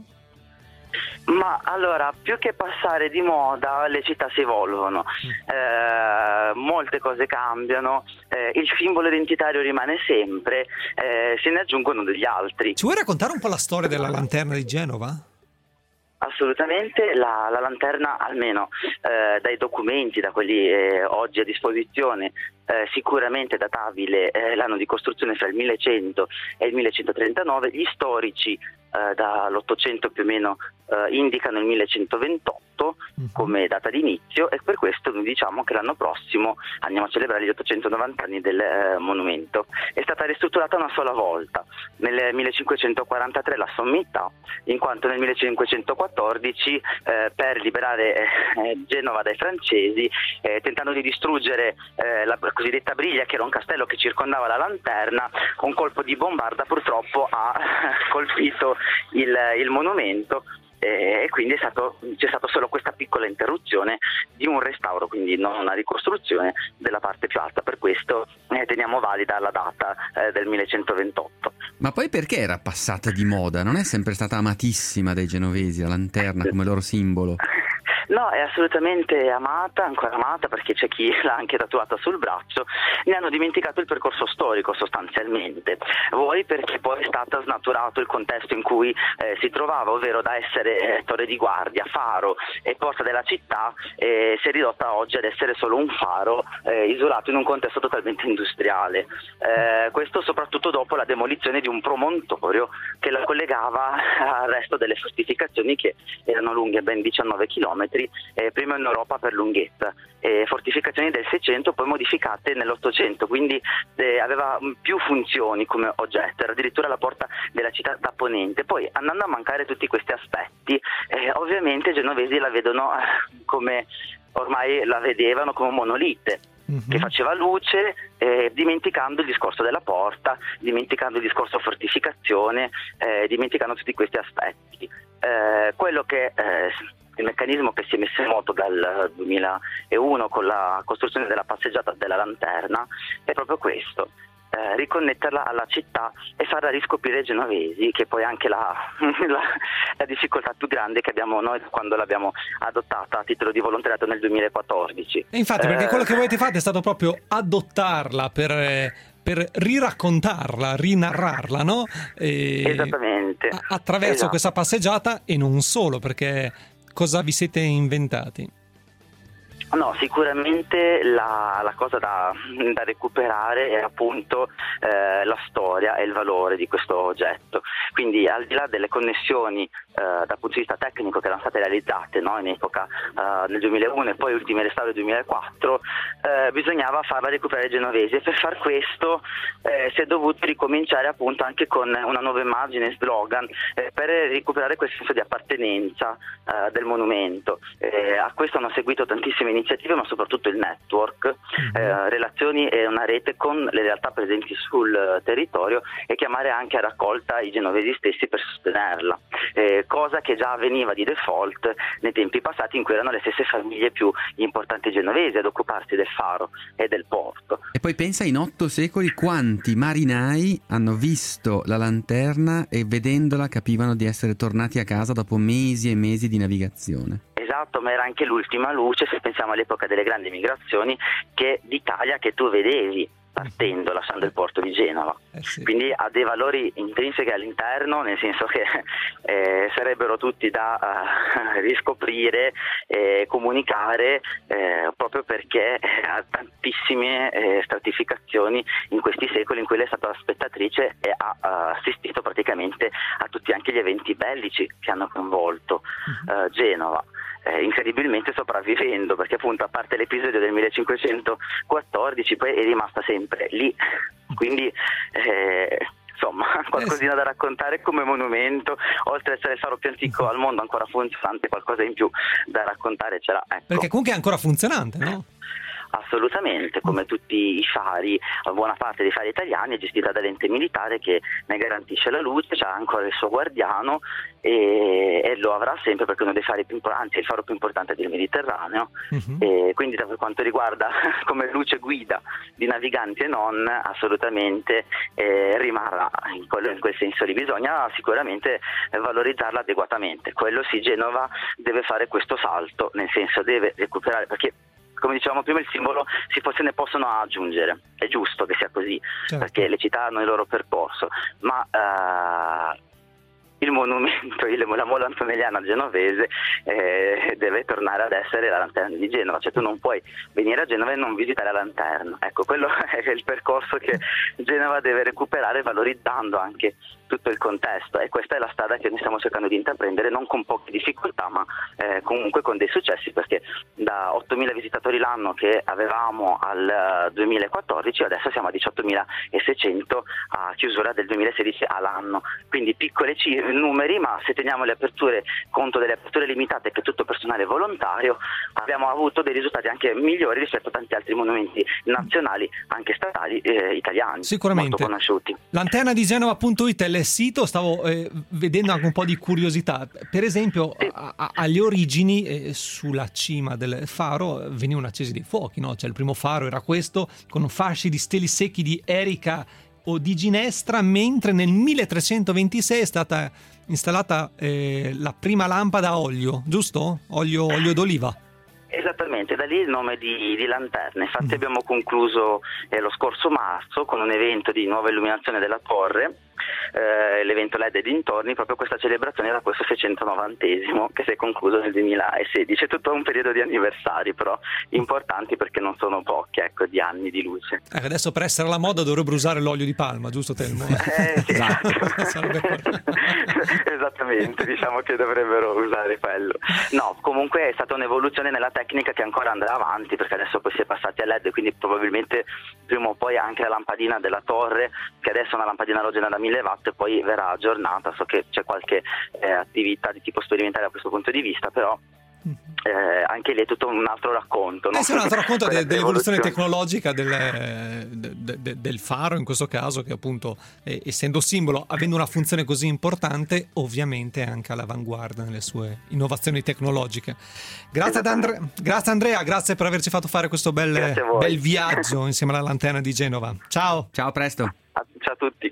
Ma allora, più che passare di moda, le città si evolvono, eh, molte cose cambiano, eh, il simbolo identitario rimane sempre, eh, se ne aggiungono degli altri. Ci vuoi raccontare un po' la storia della Lanterna di Genova? Assolutamente, la, la lanterna, almeno eh, dai documenti, da quelli eh, oggi a disposizione, eh, sicuramente databile eh, l'anno di costruzione fra il millecento e il millecentotrentanove, gli storici eh, dall'Ottocento più o meno eh, indicano il millecentoventotto come data di inizio, e per questo noi diciamo che l'anno prossimo andiamo a celebrare gli ottocentonovanta anni del eh, monumento. È stata ristrutturata una sola volta, nel millecinquecentoquarantatré la sommità, in quanto nel millecinquecentoquattordici eh, per liberare eh, Genova dai francesi, eh, tentando di distruggere eh, la cosiddetta briglia, che era un castello che circondava la lanterna, un colpo di bombarda purtroppo ha colpito il, il monumento, e quindi è stato, c'è stata solo questa piccola interruzione di un restauro, quindi non una ricostruzione della parte più alta. Per questo eh, teniamo valida la data eh, del millecentoventotto. Ma poi perché era passata di moda? Non è sempre stata amatissima dai genovesi la lanterna come loro simbolo? No, è assolutamente amata, ancora amata, perché c'è chi l'ha anche tatuata sul braccio. Ne hanno dimenticato il percorso storico sostanzialmente, vuoi perché poi è stato snaturato il contesto in cui eh, si trovava, ovvero da essere eh, torre di guardia, faro e porta della città, eh, si è ridotta oggi ad essere solo un faro eh, isolato in un contesto totalmente industriale. Eh, questo soprattutto dopo la demolizione di un promontorio che la collegava al resto delle fortificazioni, che erano lunghe ben diciannove chilometri, metri, eh, prima in Europa per lunghezza, eh, fortificazioni del Seicento poi modificate nell'Ottocento, quindi eh, aveva più funzioni come oggetto, era addirittura la porta della città da ponente. Poi andando a mancare tutti questi aspetti, eh, ovviamente i genovesi la vedono eh, come ormai la vedevano come un monolite mm-hmm. che faceva luce, eh, dimenticando il discorso della porta, dimenticando il discorso fortificazione, eh, dimenticando tutti questi aspetti. Eh, quello che eh, il meccanismo che si è messo in moto dal duemilauno con la costruzione della passeggiata della lanterna è proprio questo. Eh, riconnetterla alla città e farla riscoprire ai genovesi, che poi è anche la, la, la difficoltà più grande che abbiamo noi quando l'abbiamo adottata a titolo di volontariato nel duemilaquattordici. E infatti, perché eh, quello che voi avete fatto è stato proprio adottarla per, per riraccontarla, rinarrarla, no? E esattamente. A, attraverso esatto. questa passeggiata, e non solo, perché cosa vi siete inventati? No, sicuramente la, la cosa da, da recuperare è appunto eh, la storia e il valore di questo oggetto. Quindi al di là delle connessioni eh, dal punto di vista tecnico che erano state realizzate, no, in epoca eh, nel duemilauno e poi ultimi restauri nel duemilaquattro, eh, bisognava farla recuperare ai genovesi, e per far questo eh, si è dovuto ricominciare appunto anche con una nuova immagine, slogan, eh, per recuperare quel senso di appartenenza eh, del monumento. Eh, a questo hanno seguito tantissime iniziative, ma soprattutto il network, eh, relazioni e una rete con le realtà presenti sul territorio, e chiamare anche a raccolta i genovesi stessi per sostenerla, eh, cosa che già avveniva di default nei tempi passati, in cui erano le stesse famiglie più importanti genovesi ad occuparsi del faro e del porto. E poi pensa, in otto secoli quanti marinai hanno visto la lanterna e vedendola capivano di essere tornati a casa dopo mesi e mesi di navigazione. Esatto, ma era anche l'ultima luce, se pensiamo all'epoca delle grandi migrazioni che d'Italia che tu vedevi partendo, lasciando il porto di Genova. Eh sì. Quindi ha dei valori intrinseci all'interno, nel senso che eh, sarebbero tutti da uh, riscoprire e comunicare, eh, proprio perché ha tantissime eh, stratificazioni in questi secoli in cui lei è stata spettatrice e ha uh, assistito praticamente a tutti anche gli eventi bellici che hanno coinvolto uh, Genova. Eh, incredibilmente sopravvivendo, perché appunto a parte l'episodio del millecinquecentoquattordici poi è rimasta sempre lì, quindi eh, insomma qualcosina da raccontare come monumento, oltre ad essere il faro più antico al mondo ancora funzionante, qualcosa in più da raccontare ce l'ha, ecco. Perché comunque è ancora funzionante, no? Assolutamente, come tutti i fari, buona parte dei fari italiani è gestita dall'ente militare che ne garantisce la luce, c'ha ancora il suo guardiano e, e lo avrà sempre, perché è uno dei fari più importanti, è il faro più importante del Mediterraneo. Uh-huh. E quindi per quanto riguarda come luce guida di naviganti e non, assolutamente eh, rimarrà in, quello, in quel senso lì. Bisogna sicuramente valorizzarla adeguatamente, quello sì, Genova deve fare questo salto, nel senso deve recuperare, perché come dicevamo prima il simbolo si se ne possono aggiungere, è giusto che sia così, certo, perché le città hanno il loro percorso, ma uh, il monumento, il, la mola antonelliana genovese eh, deve tornare ad essere la lanterna di Genova, cioè tu non puoi venire a Genova e non visitare la lanterna. Ecco, quello è il percorso che Genova deve recuperare, valorizzando anche tutto il contesto, e questa è la strada che noi stiamo cercando di intraprendere, non con poche difficoltà, ma eh, comunque con dei successi, perché da ottomila visitatori l'anno che avevamo al duemilaquattordici adesso siamo a diciottomilaseicento a chiusura del duemilasedici all'anno, quindi piccole cifre, numeri, ma se teniamo le aperture, conto delle aperture limitate, che è tutto personale volontario, abbiamo avuto dei risultati anche migliori rispetto a tanti altri monumenti nazionali, anche statali, eh, italiani, sicuramente molto conosciuti. Lanterna di Genova punto it è il sito, stavo eh, vedendo anche un po' di curiosità, per esempio sì. a, a, alle origini eh, sulla cima del faro venivano accesi dei fuochi, no? Cioè il primo faro era questo, con fasci di steli secchi di erica o di ginestra, mentre nel milletrecentoventisei è stata installata eh, la prima lampada a olio, giusto? Olio, olio d'oliva. Esattamente, da lì il nome di, di lanterna. Infatti mm. abbiamo concluso eh, lo scorso marzo con un evento di nuova illuminazione della torre, eh, l'evento L E D e dintorni, proprio questa celebrazione era questo seicentonovantesimo che si è concluso nel duemilasedici. È tutto un periodo di anniversari però importanti, perché non sono pochi, ecco, di anni di luce. Eh, adesso per essere alla moda dovrebbero usare l'olio di palma, giusto Telmo? Eh, sì. Esattamente, diciamo che dovrebbero usare quello. No, comunque è stata un'evoluzione nella tecnica che ancora andrà avanti, perché adesso poi si è passati a L E D, quindi probabilmente prima o poi anche la lampadina della torre, che adesso è una lampadina alogena da mille watt, poi verrà aggiornata. So che c'è qualche eh, attività di tipo sperimentale da questo punto di vista, però Eh, anche lì è tutto un altro racconto, no? Eh sì, un altro racconto de- dell'evoluzione tecnologica del, de- de- del faro, in questo caso, che appunto eh, essendo simbolo, avendo una funzione così importante, ovviamente è anche all'avanguardia nelle sue innovazioni tecnologiche. Grazie ad Andre- grazie Andrea, grazie per averci fatto fare questo bel, bel viaggio insieme alla lanterna di Genova. Ciao. Ciao, a presto. Ciao a tutti.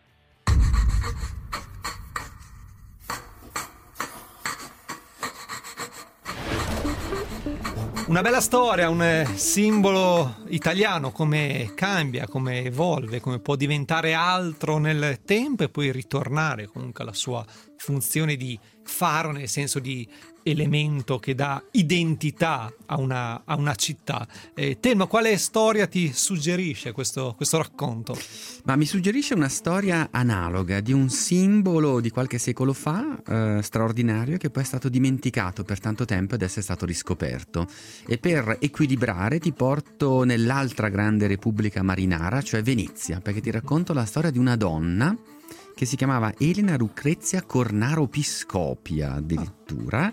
Una bella storia, un simbolo italiano, come cambia, come evolve, come può diventare altro nel tempo e poi ritornare comunque alla sua funzione di faro, nel senso di elemento che dà identità a una, a una città. Eh, Telmo, quale storia ti suggerisce questo, questo racconto? Ma mi suggerisce una storia analoga di un simbolo di qualche secolo fa, eh, straordinario, che poi è stato dimenticato per tanto tempo e adesso è stato riscoperto. E per equilibrare ti porto nell'altra grande repubblica marinara, cioè Venezia, perché ti racconto la storia di una donna che si chiamava Elena Lucrezia Cornaro Piscopia addirittura,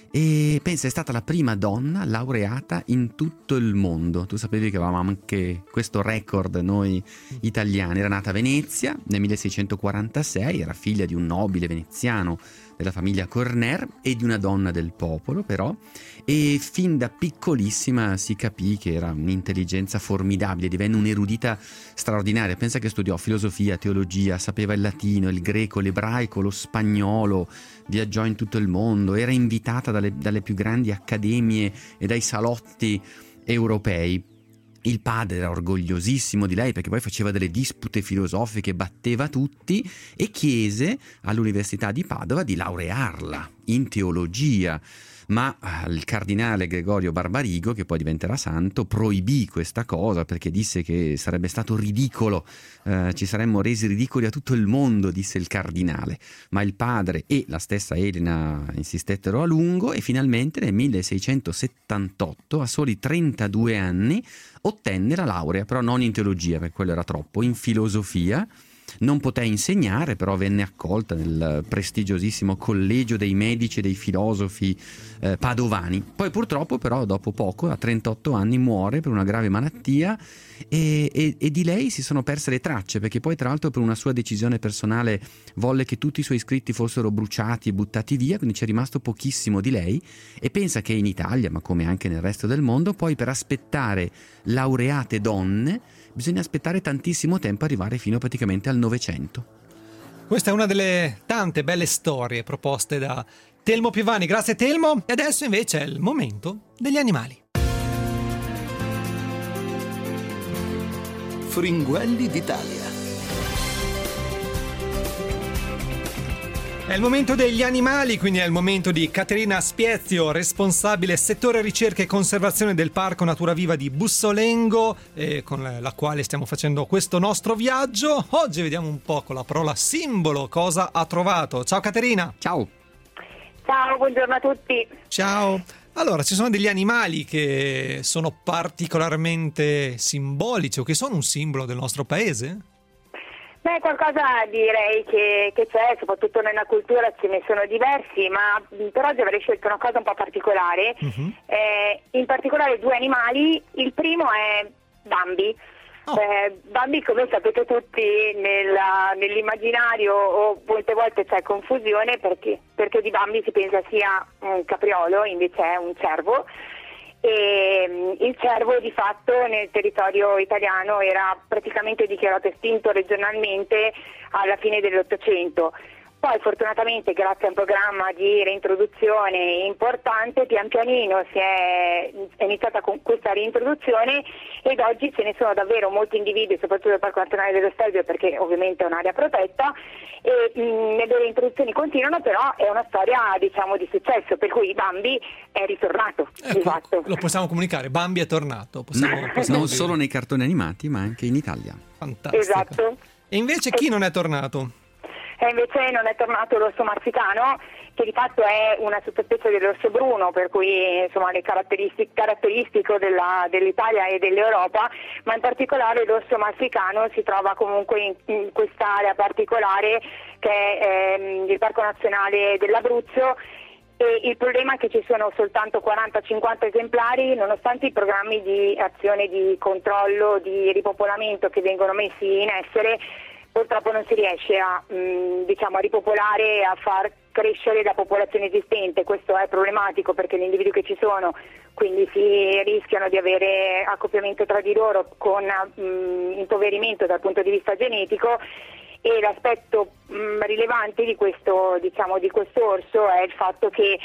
e pensa è stata la prima donna laureata in tutto il mondo. Tu sapevi che avevamo anche questo record noi italiani. Era nata a Venezia nel milleseicentoquarantasei, era figlia di un nobile veneziano della famiglia Corner e di una donna del popolo però, e fin da piccolissima si capì che era un'intelligenza formidabile, divenne un'erudita straordinaria. Pensa che studiò filosofia, teologia, sapeva il latino, il greco, l'ebraico, lo spagnolo, viaggiò in tutto il mondo, era invitata dalle, dalle più grandi accademie e dai salotti europei. Il padre era orgogliosissimo di lei perché poi faceva delle dispute filosofiche, batteva tutti, e chiese all'Università di Padova di laurearla in teologia. Ma il cardinale Gregorio Barbarigo, che poi diventerà santo, proibì questa cosa perché disse che sarebbe stato ridicolo, eh, ci saremmo resi ridicoli a tutto il mondo, disse il cardinale. Ma il padre e la stessa Elena insistettero a lungo e finalmente nel milleseicentosettantotto, a soli trentadue anni, ottenne la laurea, però non in teologia perché quello era troppo, in filosofia. Non poté insegnare, però venne accolta nel prestigiosissimo Collegio dei Medici e dei Filosofi eh, padovani. Poi purtroppo però dopo poco, a trentotto anni, muore per una grave malattia e, e, e di lei si sono perse le tracce, perché poi tra l'altro per una sua decisione personale volle che tutti i suoi scritti fossero bruciati e buttati via, quindi c'è rimasto pochissimo di lei. E pensa che in Italia, ma come anche nel resto del mondo, poi per aspettare laureate donne bisogna aspettare tantissimo tempo, arrivare fino praticamente al Novecento. Questa è una delle tante belle storie proposte da Telmo Piovani. Grazie Telmo. E adesso invece è il momento degli animali. Fringuelli d'Italia. È il momento degli animali, quindi è il momento di Caterina Spiezio, responsabile settore ricerca e conservazione del Parco Natura Viva di Bussolengo, eh, con la quale stiamo facendo questo nostro viaggio. Oggi vediamo un po' con la parola simbolo cosa ha trovato. Ciao Caterina. Ciao. Ciao, buongiorno a tutti. Ciao. Allora, ci sono degli animali che sono particolarmente simbolici o che sono un simbolo del nostro paese? Beh, qualcosa direi che, che c'è, soprattutto nella cultura ce ne sono diversi, ma per oggi avrei scelto una cosa un po' particolare, uh-huh. eh, in particolare due animali. Il primo è Bambi. Oh. Eh, Bambi, come sapete tutti, nella, nell'immaginario o molte volte c'è confusione perché, perché di Bambi si pensa sia un capriolo, invece è un cervo. E il cervo di fatto nel territorio italiano era praticamente dichiarato estinto regionalmente alla fine dell'Ottocento. Poi fortunatamente grazie a un programma di reintroduzione importante, pian pianino si è, è iniziata con questa reintroduzione ed oggi ce ne sono davvero molti individui, soprattutto del Parco Nazionale dello Stelvio, perché ovviamente è un'area protetta, e mh, le reintroduzioni continuano, però è una storia diciamo di successo, per cui Bambi è ritornato, ecco, di fatto. Lo possiamo comunicare, Bambi è tornato. Possiamo, no, possiamo non dire. solo nei cartoni animati, ma anche in Italia. Fantastico. Esatto. E invece chi non è tornato? E invece non è tornato l'orso marsicano, che di fatto è una sottospecie dell'orso bruno, per cui insomma le caratteristiche caratteristico della, dell'Italia e dell'Europa, ma in particolare l'orso marsicano si trova comunque in, in quest'area particolare che è ehm, il Parco Nazionale dell'Abruzzo. E il problema è che ci sono soltanto quaranta cinquanta esemplari, nonostante i programmi di azione di controllo, di ripopolamento che vengono messi in essere. Purtroppo non si riesce a, mh, diciamo, a ripopolare e a far crescere la popolazione esistente. Questo è problematico perché gli individui che ci sono quindi si rischiano di avere accoppiamento tra di loro con mh, impoverimento dal punto di vista genetico, e l'aspetto mh, rilevante di questo, diciamo, di questo orso è il fatto che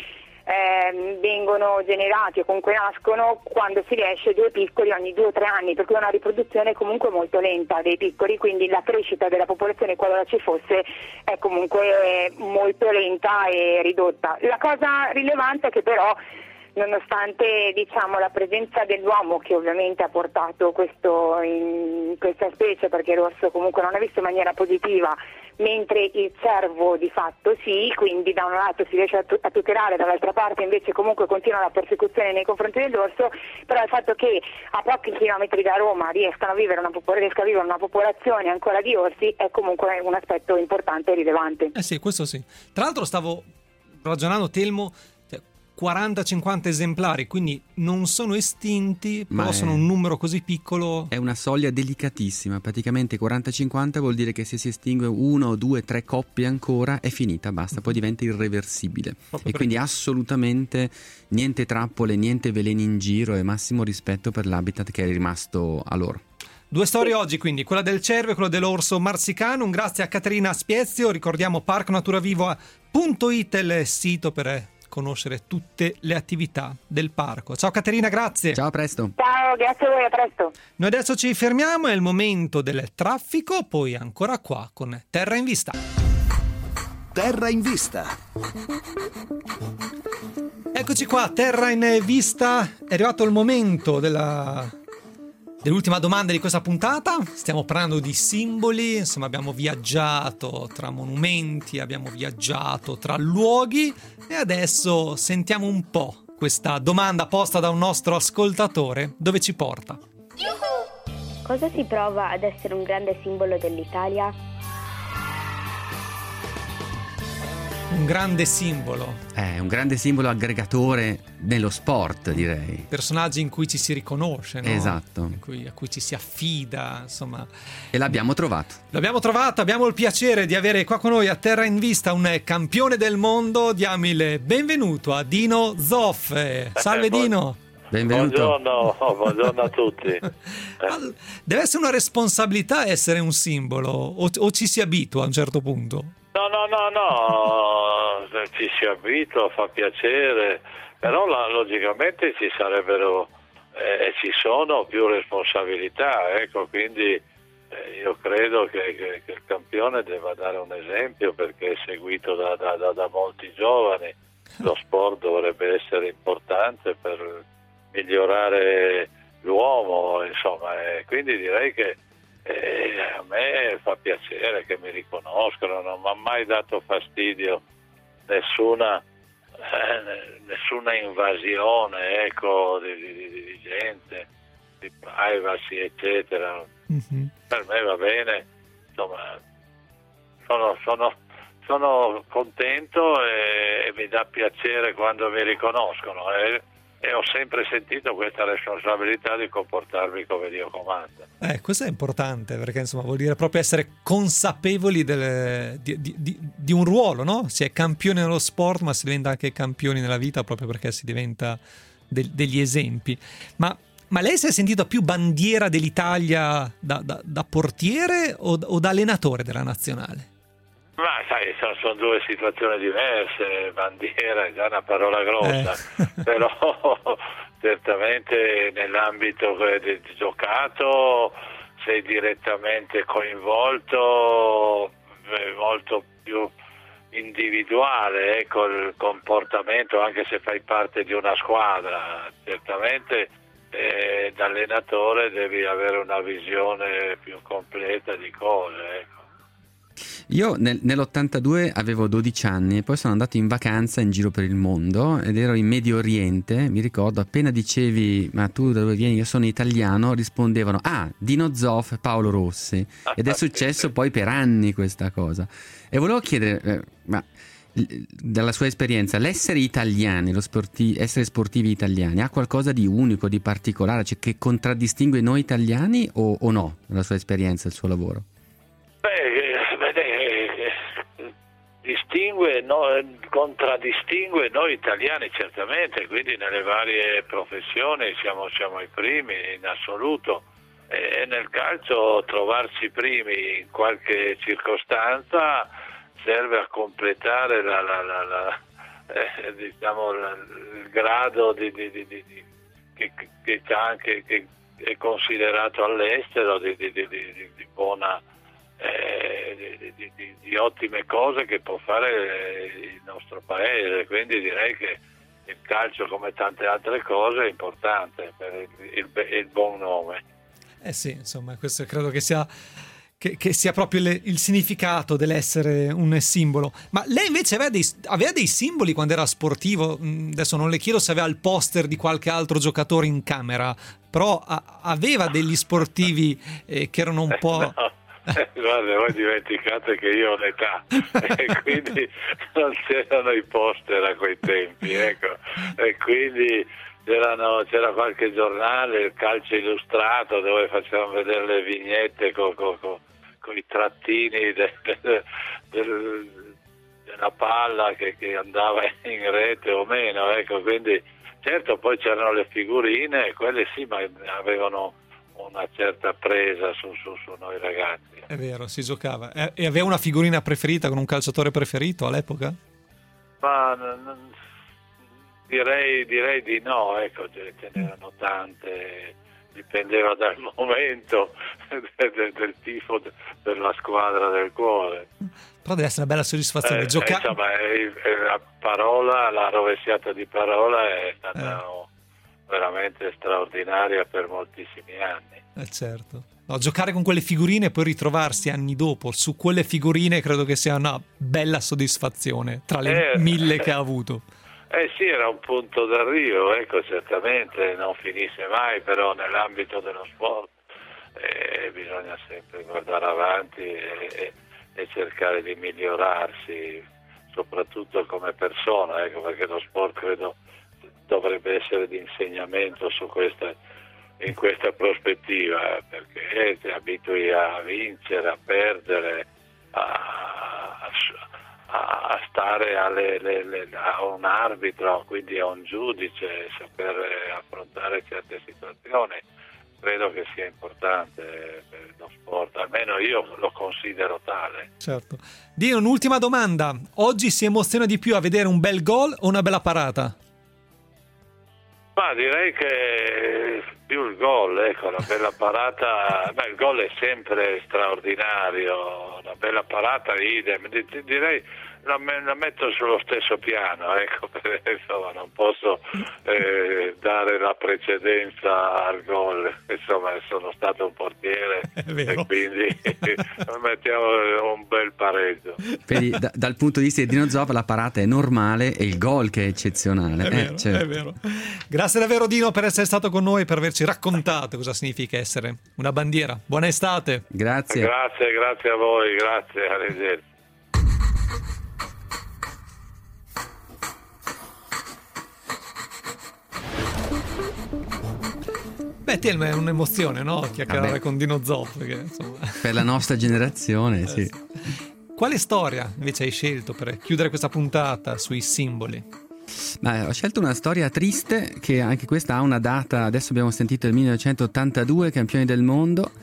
Eh, vengono generati o comunque nascono quando si riesce due piccoli ogni due o tre anni, per cui è una riproduzione comunque molto lenta dei piccoli, quindi la crescita della popolazione, qualora ci fosse, è comunque molto lenta e ridotta. La cosa rilevante è che però, nonostante diciamo la presenza dell'uomo, che ovviamente ha portato questo in questa specie, perché l'orso comunque non è visto in maniera positiva, mentre il cervo di fatto sì, quindi da un lato si riesce a, tu- a tutelare, dall'altra parte invece comunque continua la persecuzione nei confronti dell'orso, però il fatto che a pochi chilometri da Roma riescano a vivere una, popol- riesca a vivere una popolazione ancora di orsi è comunque un aspetto importante e rilevante. Eh sì, questo sì. Tra l'altro stavo ragionando, Telmo, quaranta cinquanta esemplari, quindi non sono estinti, Ma però è- sono un numero così piccolo. È una soglia delicatissima, praticamente quaranta cinquanta vuol dire che se si estingue uno, due, tre coppie ancora è finita, basta, poi diventa irreversibile. Proprio E quindi assolutamente niente trappole, niente veleni in giro e massimo rispetto per l'habitat che è rimasto a loro. Due storie oggi, quindi quella del cervo e quella dell'orso marsicano. Un grazie a Caterina Spiezio, ricordiamo parco natura viva punto it il sito per conoscere tutte le attività del parco. Ciao Caterina, grazie. Ciao, a presto. Ciao, grazie a voi, a presto. Noi adesso ci fermiamo, è il momento del traffico, poi ancora qua con Terra in Vista. Terra in Vista. Eccoci qua, Terra in Vista. È arrivato il momento della... dell'ultima domanda di questa puntata. Stiamo parlando di simboli, insomma abbiamo viaggiato tra monumenti, abbiamo viaggiato tra luoghi e adesso sentiamo un po' questa domanda posta da un nostro ascoltatore, dove ci porta. Cosa si prova ad essere un grande simbolo dell'Italia? Un grande simbolo. È un grande simbolo aggregatore nello sport, direi. Personaggi in cui ci si riconosce, no? Esatto. In cui, a cui ci si affida, insomma. E l'abbiamo trovato. L'abbiamo trovato, abbiamo il piacere di avere qua con noi a Terra in Vista un campione del mondo. Diamo il benvenuto a Dino Zoff. Salve Dino. Benvenuto. Buongiorno, oh, buongiorno a tutti. Eh. Deve essere una responsabilità essere un simbolo, o, o ci si abitua a un certo punto? No, no, no, no, ci si abitua, fa piacere, però la, logicamente ci sarebbero e eh, ci sono più responsabilità, ecco, quindi eh, io credo che, che, che il campione debba dare un esempio, perché è seguito da, da, da, da molti giovani. Lo sport dovrebbe essere importante per migliorare l'uomo, insomma, e quindi direi che eh, a me fa piacere che mi riconoscano, non mi ha mai dato fastidio nessuna eh, nessuna invasione, ecco, di, di, di gente, di privacy, eccetera. Mm-hmm. Per me va bene, insomma, sono, sono, sono contento e, e mi dà piacere quando mi riconoscono. Eh. E ho sempre sentito questa responsabilità di comportarmi come Dio comanda. Eh, questo è importante, perché insomma vuol dire proprio essere consapevoli delle, di, di, di, di un ruolo, no? Si è campioni nello sport, ma si diventa anche campioni nella vita, proprio perché si diventa de, degli esempi. Ma, ma lei si è sentito più bandiera dell'Italia da, da, da portiere o, o da allenatore della nazionale? Ma sai, sono, sono due situazioni diverse, bandiera è già una parola grossa, eh. però certamente nell'ambito di giocato sei direttamente coinvolto, è molto più individuale, ecco, il comportamento, anche se fai parte di una squadra, certamente eh, da allenatore devi avere una visione più completa di cose, ecco. Io nel, nell'ottantadue avevo dodici anni e poi sono andato in vacanza in giro per il mondo ed ero in Medio Oriente. Mi ricordo, appena dicevi ma tu da dove vieni? Io sono italiano, rispondevano ah, Dino Zoff e Paolo Rossi, ed è successo poi per anni questa cosa. E volevo chiedere, eh, ma dalla sua esperienza, l'essere italiani, lo sporti- essere sportivi italiani ha qualcosa di unico, di particolare, cioè che contraddistingue noi italiani o, o no, dalla sua esperienza, il suo lavoro? Distingue, no, contraddistingue noi italiani certamente, quindi nelle varie professioni siamo, siamo i primi in assoluto, e nel calcio trovarsi primi in qualche circostanza serve a completare la, la, la, la, eh, diciamo, la, il grado di, di, di, di, di, che, che, anche, che è considerato all'estero di, di, di, di, di buona Eh, di, di, di, di ottime cose che può fare il nostro paese, quindi direi che il calcio, come tante altre cose, è importante per il, il, il buon nome. Eh sì, insomma, questo credo che sia che, che sia proprio il, il significato dell'essere un simbolo. Ma lei invece aveva dei, aveva dei simboli quando era sportivo? Adesso non le chiedo se aveva il poster di qualche altro giocatore in camera, però a, aveva degli sportivi eh, che erano un po'... No. Eh, guarda, voi dimenticate che io ho l'età e quindi non c'erano i poster a quei tempi, ecco, e quindi c'erano, c'era qualche giornale, il Calcio Illustrato, dove facevano vedere le vignette con co, co, co i trattini de, de, de, della palla che, che andava in rete o meno, ecco, quindi certo poi c'erano le figurine e quelle sì, ma avevano una certa presa su, su, su noi ragazzi. È vero, si giocava. E aveva una figurina preferita con un calciatore preferito all'epoca? Ma n- direi, direi di no, ecco, ce n'erano tante, dipendeva dal momento del, del tifo de, della squadra del cuore. Però deve essere una bella soddisfazione. Eh, Gioca- insomma, la parola, la rovesciata di parola è stata eh. veramente straordinaria per moltissimi anni. Eh certo. No, giocare con quelle figurine e poi ritrovarsi anni dopo su quelle figurine credo che sia una bella soddisfazione tra le eh, mille che ha avuto. Eh sì, era un punto d'arrivo, ecco, certamente non finisse mai, però nell'ambito dello sport eh, bisogna sempre guardare avanti e, e cercare di migliorarsi, soprattutto come persona, ecco, perché lo sport credo dovrebbe essere di insegnamento su questa, in questa prospettiva, perché ti abitui a vincere, a perdere, a, a, a stare alle, le, le, a un arbitro, quindi a un giudice, saper affrontare certe situazioni. Credo che sia importante per lo sport, almeno io lo considero tale. Certo. Dino, un'ultima domanda. Oggi si emoziona di più a vedere un bel gol o una bella parata? Ma direi che più il gol, ecco, una bella parata, beh, il gol è sempre straordinario, una bella parata idem, direi la, la metto sullo stesso piano, ecco, perché insomma non posso eh, dare la precedenza al gol, insomma sono stato un portiere e quindi mettiamo un bel pareggio. Quindi da, dal punto di vista di Dino Zoff la parata è normale e il gol che è eccezionale. È, eh, vero, certo. è vero. Grazie davvero Dino per essere stato con noi, per averci raccontato cosa significa essere una bandiera. Buona estate. Grazie. Grazie, grazie a voi, grazie, arrivederci. Beh, te è un'emozione, no? Chiacchierare Vabbè. con Dino Zoff, perché, insomma... Per la nostra generazione, sì. Quale storia invece hai scelto per chiudere questa puntata sui simboli? Ma ho scelto una storia triste che anche questa ha una data, adesso abbiamo sentito il millenovecentottantadue, campioni del mondo,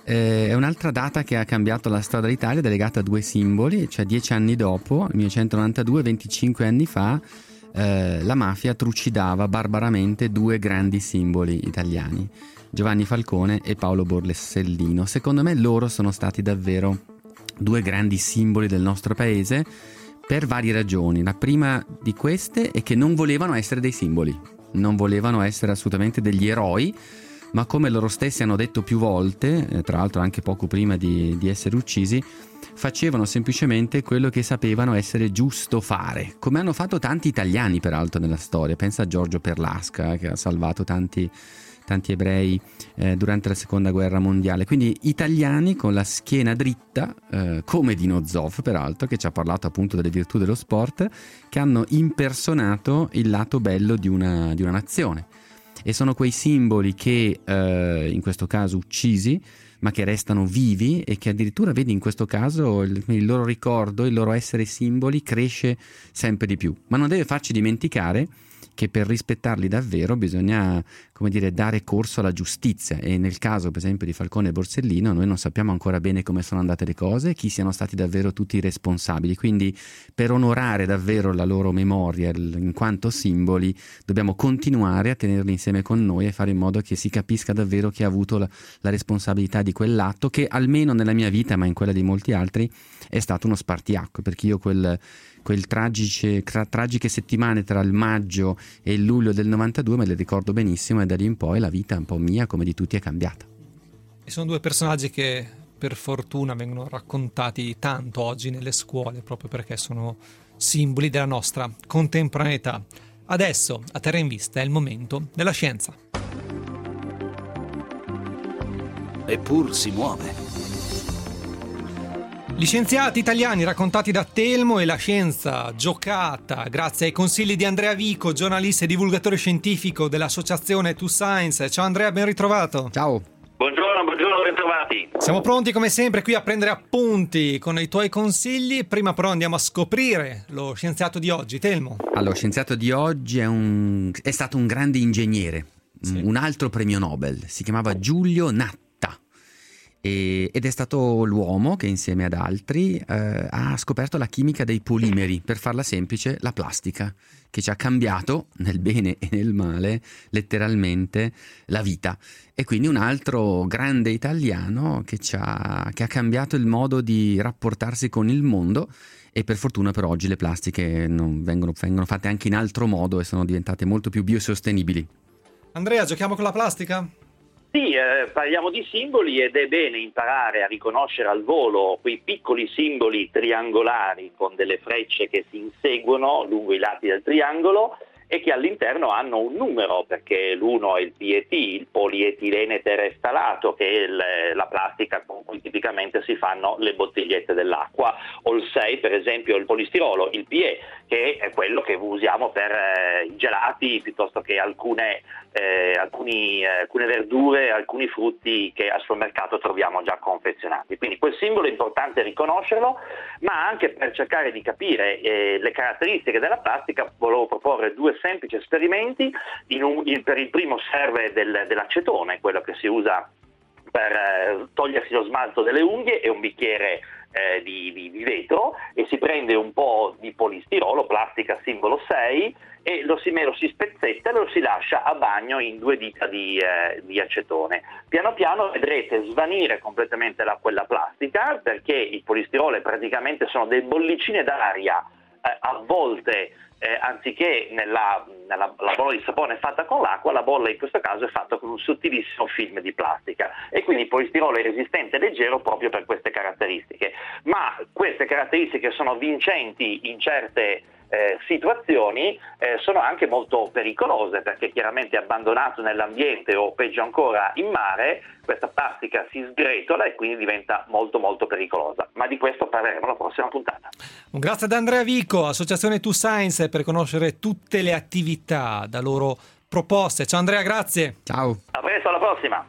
Eh, è un'altra data che ha cambiato la storia dell'Italia, ed è legata a due simboli, cioè dieci anni dopo, nel millenovecentonovantadue, venticinque anni fa, eh, la mafia trucidava barbaramente due grandi simboli italiani, Giovanni Falcone e Paolo Borsellino. Secondo me loro sono stati davvero due grandi simboli del nostro paese per varie ragioni. La prima di queste è che non volevano essere dei simboli, non volevano essere assolutamente degli eroi, ma come loro stessi hanno detto più volte, eh, tra l'altro anche poco prima di, di essere uccisi, facevano semplicemente quello che sapevano essere giusto fare, come hanno fatto tanti italiani peraltro nella storia. Pensa a Giorgio Perlasca, che ha salvato tanti tanti ebrei eh, durante la seconda guerra mondiale. Quindi italiani con la schiena dritta, eh, come Dino Zoff peraltro, che ci ha parlato appunto delle virtù dello sport, che hanno impersonato il lato bello di una, di una nazione. E sono quei simboli che eh, in questo caso uccisi, ma che restano vivi, e che addirittura, vedi, in questo caso il, il loro ricordo, il loro essere simboli cresce sempre di più. Ma non deve farci dimenticare che per rispettarli davvero bisogna, come dire, dare corso alla giustizia, e nel caso per esempio di Falcone e Borsellino noi non sappiamo ancora bene come sono andate le cose, chi siano stati davvero tutti i responsabili. Quindi per onorare davvero la loro memoria in quanto simboli dobbiamo continuare a tenerli insieme con noi e fare in modo che si capisca davvero chi ha avuto la, la responsabilità di quell'atto, che almeno nella mia vita, ma in quella di molti altri, è stato uno spartiacque, perché io quel quel tragice, tra, tragiche settimane tra il maggio e il luglio del novantadue me le ricordo benissimo, e da lì in poi la vita un po' mia come di tutti è cambiata. E sono due personaggi che per fortuna vengono raccontati tanto oggi nelle scuole, proprio perché sono simboli della nostra contemporaneità. Adesso, a Terra in Vista, è il momento della scienza. Eppur si muove. Gli scienziati italiani raccontati da Telmo e la scienza giocata grazie ai consigli di Andrea Vico, giornalista e divulgatore scientifico dell'associazione two Science. Ciao Andrea, ben ritrovato. Ciao. Buongiorno, buongiorno, ben trovati. Siamo pronti come sempre qui a prendere appunti con i tuoi consigli. Prima però andiamo a scoprire lo scienziato di oggi. Telmo. Allora, lo scienziato di oggi è, un, è stato un grande ingegnere, sì. Un altro premio Nobel, si chiamava Giulio Natta. Ed è stato l'uomo che insieme ad altri eh, ha scoperto la chimica dei polimeri, per farla semplice la plastica, che ci ha cambiato nel bene e nel male letteralmente la vita. E quindi un altro grande italiano che, ci ha, che ha cambiato il modo di rapportarsi con il mondo, e per fortuna per oggi le plastiche non vengono, vengono fatte anche in altro modo e sono diventate molto più biosostenibili. Andrea, giochiamo con la plastica? Sì, eh, parliamo di simboli ed è bene imparare a riconoscere al volo quei piccoli simboli triangolari con delle frecce che si inseguono lungo i lati del triangolo e che all'interno hanno un numero, perché l'uno è il P E T, il polietilene terestalato, che è il, la plastica con cui tipicamente si fanno le bottigliette dell'acqua, o il sei per esempio il polistirolo, il P E, che è quello che usiamo per eh, i gelati, piuttosto che alcune, eh, alcuni, eh, alcune verdure, alcuni frutti che al supermercato troviamo già confezionati. Quindi quel simbolo è importante riconoscerlo, ma anche per cercare di capire eh, le caratteristiche della plastica volevo proporre due semplici esperimenti. In un, in, per il primo serve del, dell'acetone, quello che si usa per eh, togliersi lo smalto delle unghie, e un bicchiere eh, di, di, di vetro, e si prende un po' di polistirolo, plastica simbolo sei, e lo si, lo si spezzetta e lo si lascia a bagno in due dita di, eh, di acetone. Piano piano vedrete svanire completamente la, quella plastica, perché il polistirolo è praticamente sono delle bollicine d'aria eh, avvolte. Eh, anziché nella, nella la bolla di sapone fatta con l'acqua, la bolla in questo caso è fatta con un sottilissimo film di plastica, e quindi il polistirolo è resistente e leggero proprio per queste caratteristiche. Ma queste caratteristiche sono vincenti in certe eh, situazioni, eh, sono anche molto pericolose, perché chiaramente abbandonato nell'ambiente o peggio ancora in mare, questa plastica si sgretola e quindi diventa molto molto pericolosa. Ma di questo parleremo alla prossima puntata. Un grazie ad Andrea Vico, Associazione two Science, per conoscere tutte le attività da loro proposte. Ciao Andrea, grazie. Ciao. A presto, alla prossima.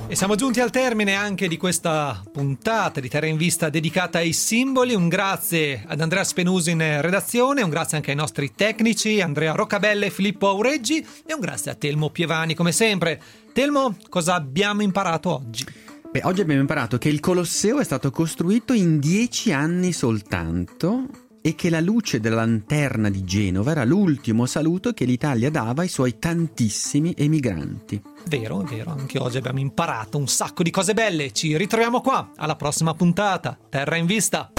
E siamo giunti al termine anche di questa puntata di Terra in Vista dedicata ai simboli. Un grazie ad Andrea Spenuso in redazione, un grazie anche ai nostri tecnici Andrea Roccabella e Filippo Aureggi e un grazie a Telmo Pievani come sempre. Telmo, cosa abbiamo imparato oggi? Beh, oggi abbiamo imparato che il Colosseo è stato costruito in dieci anni soltanto e che la luce della lanterna di Genova era l'ultimo saluto che l'Italia dava ai suoi tantissimi emigranti. Vero, è vero, anche oggi abbiamo imparato un sacco di cose belle. Ci ritroviamo qua alla prossima puntata. Terra in Vista.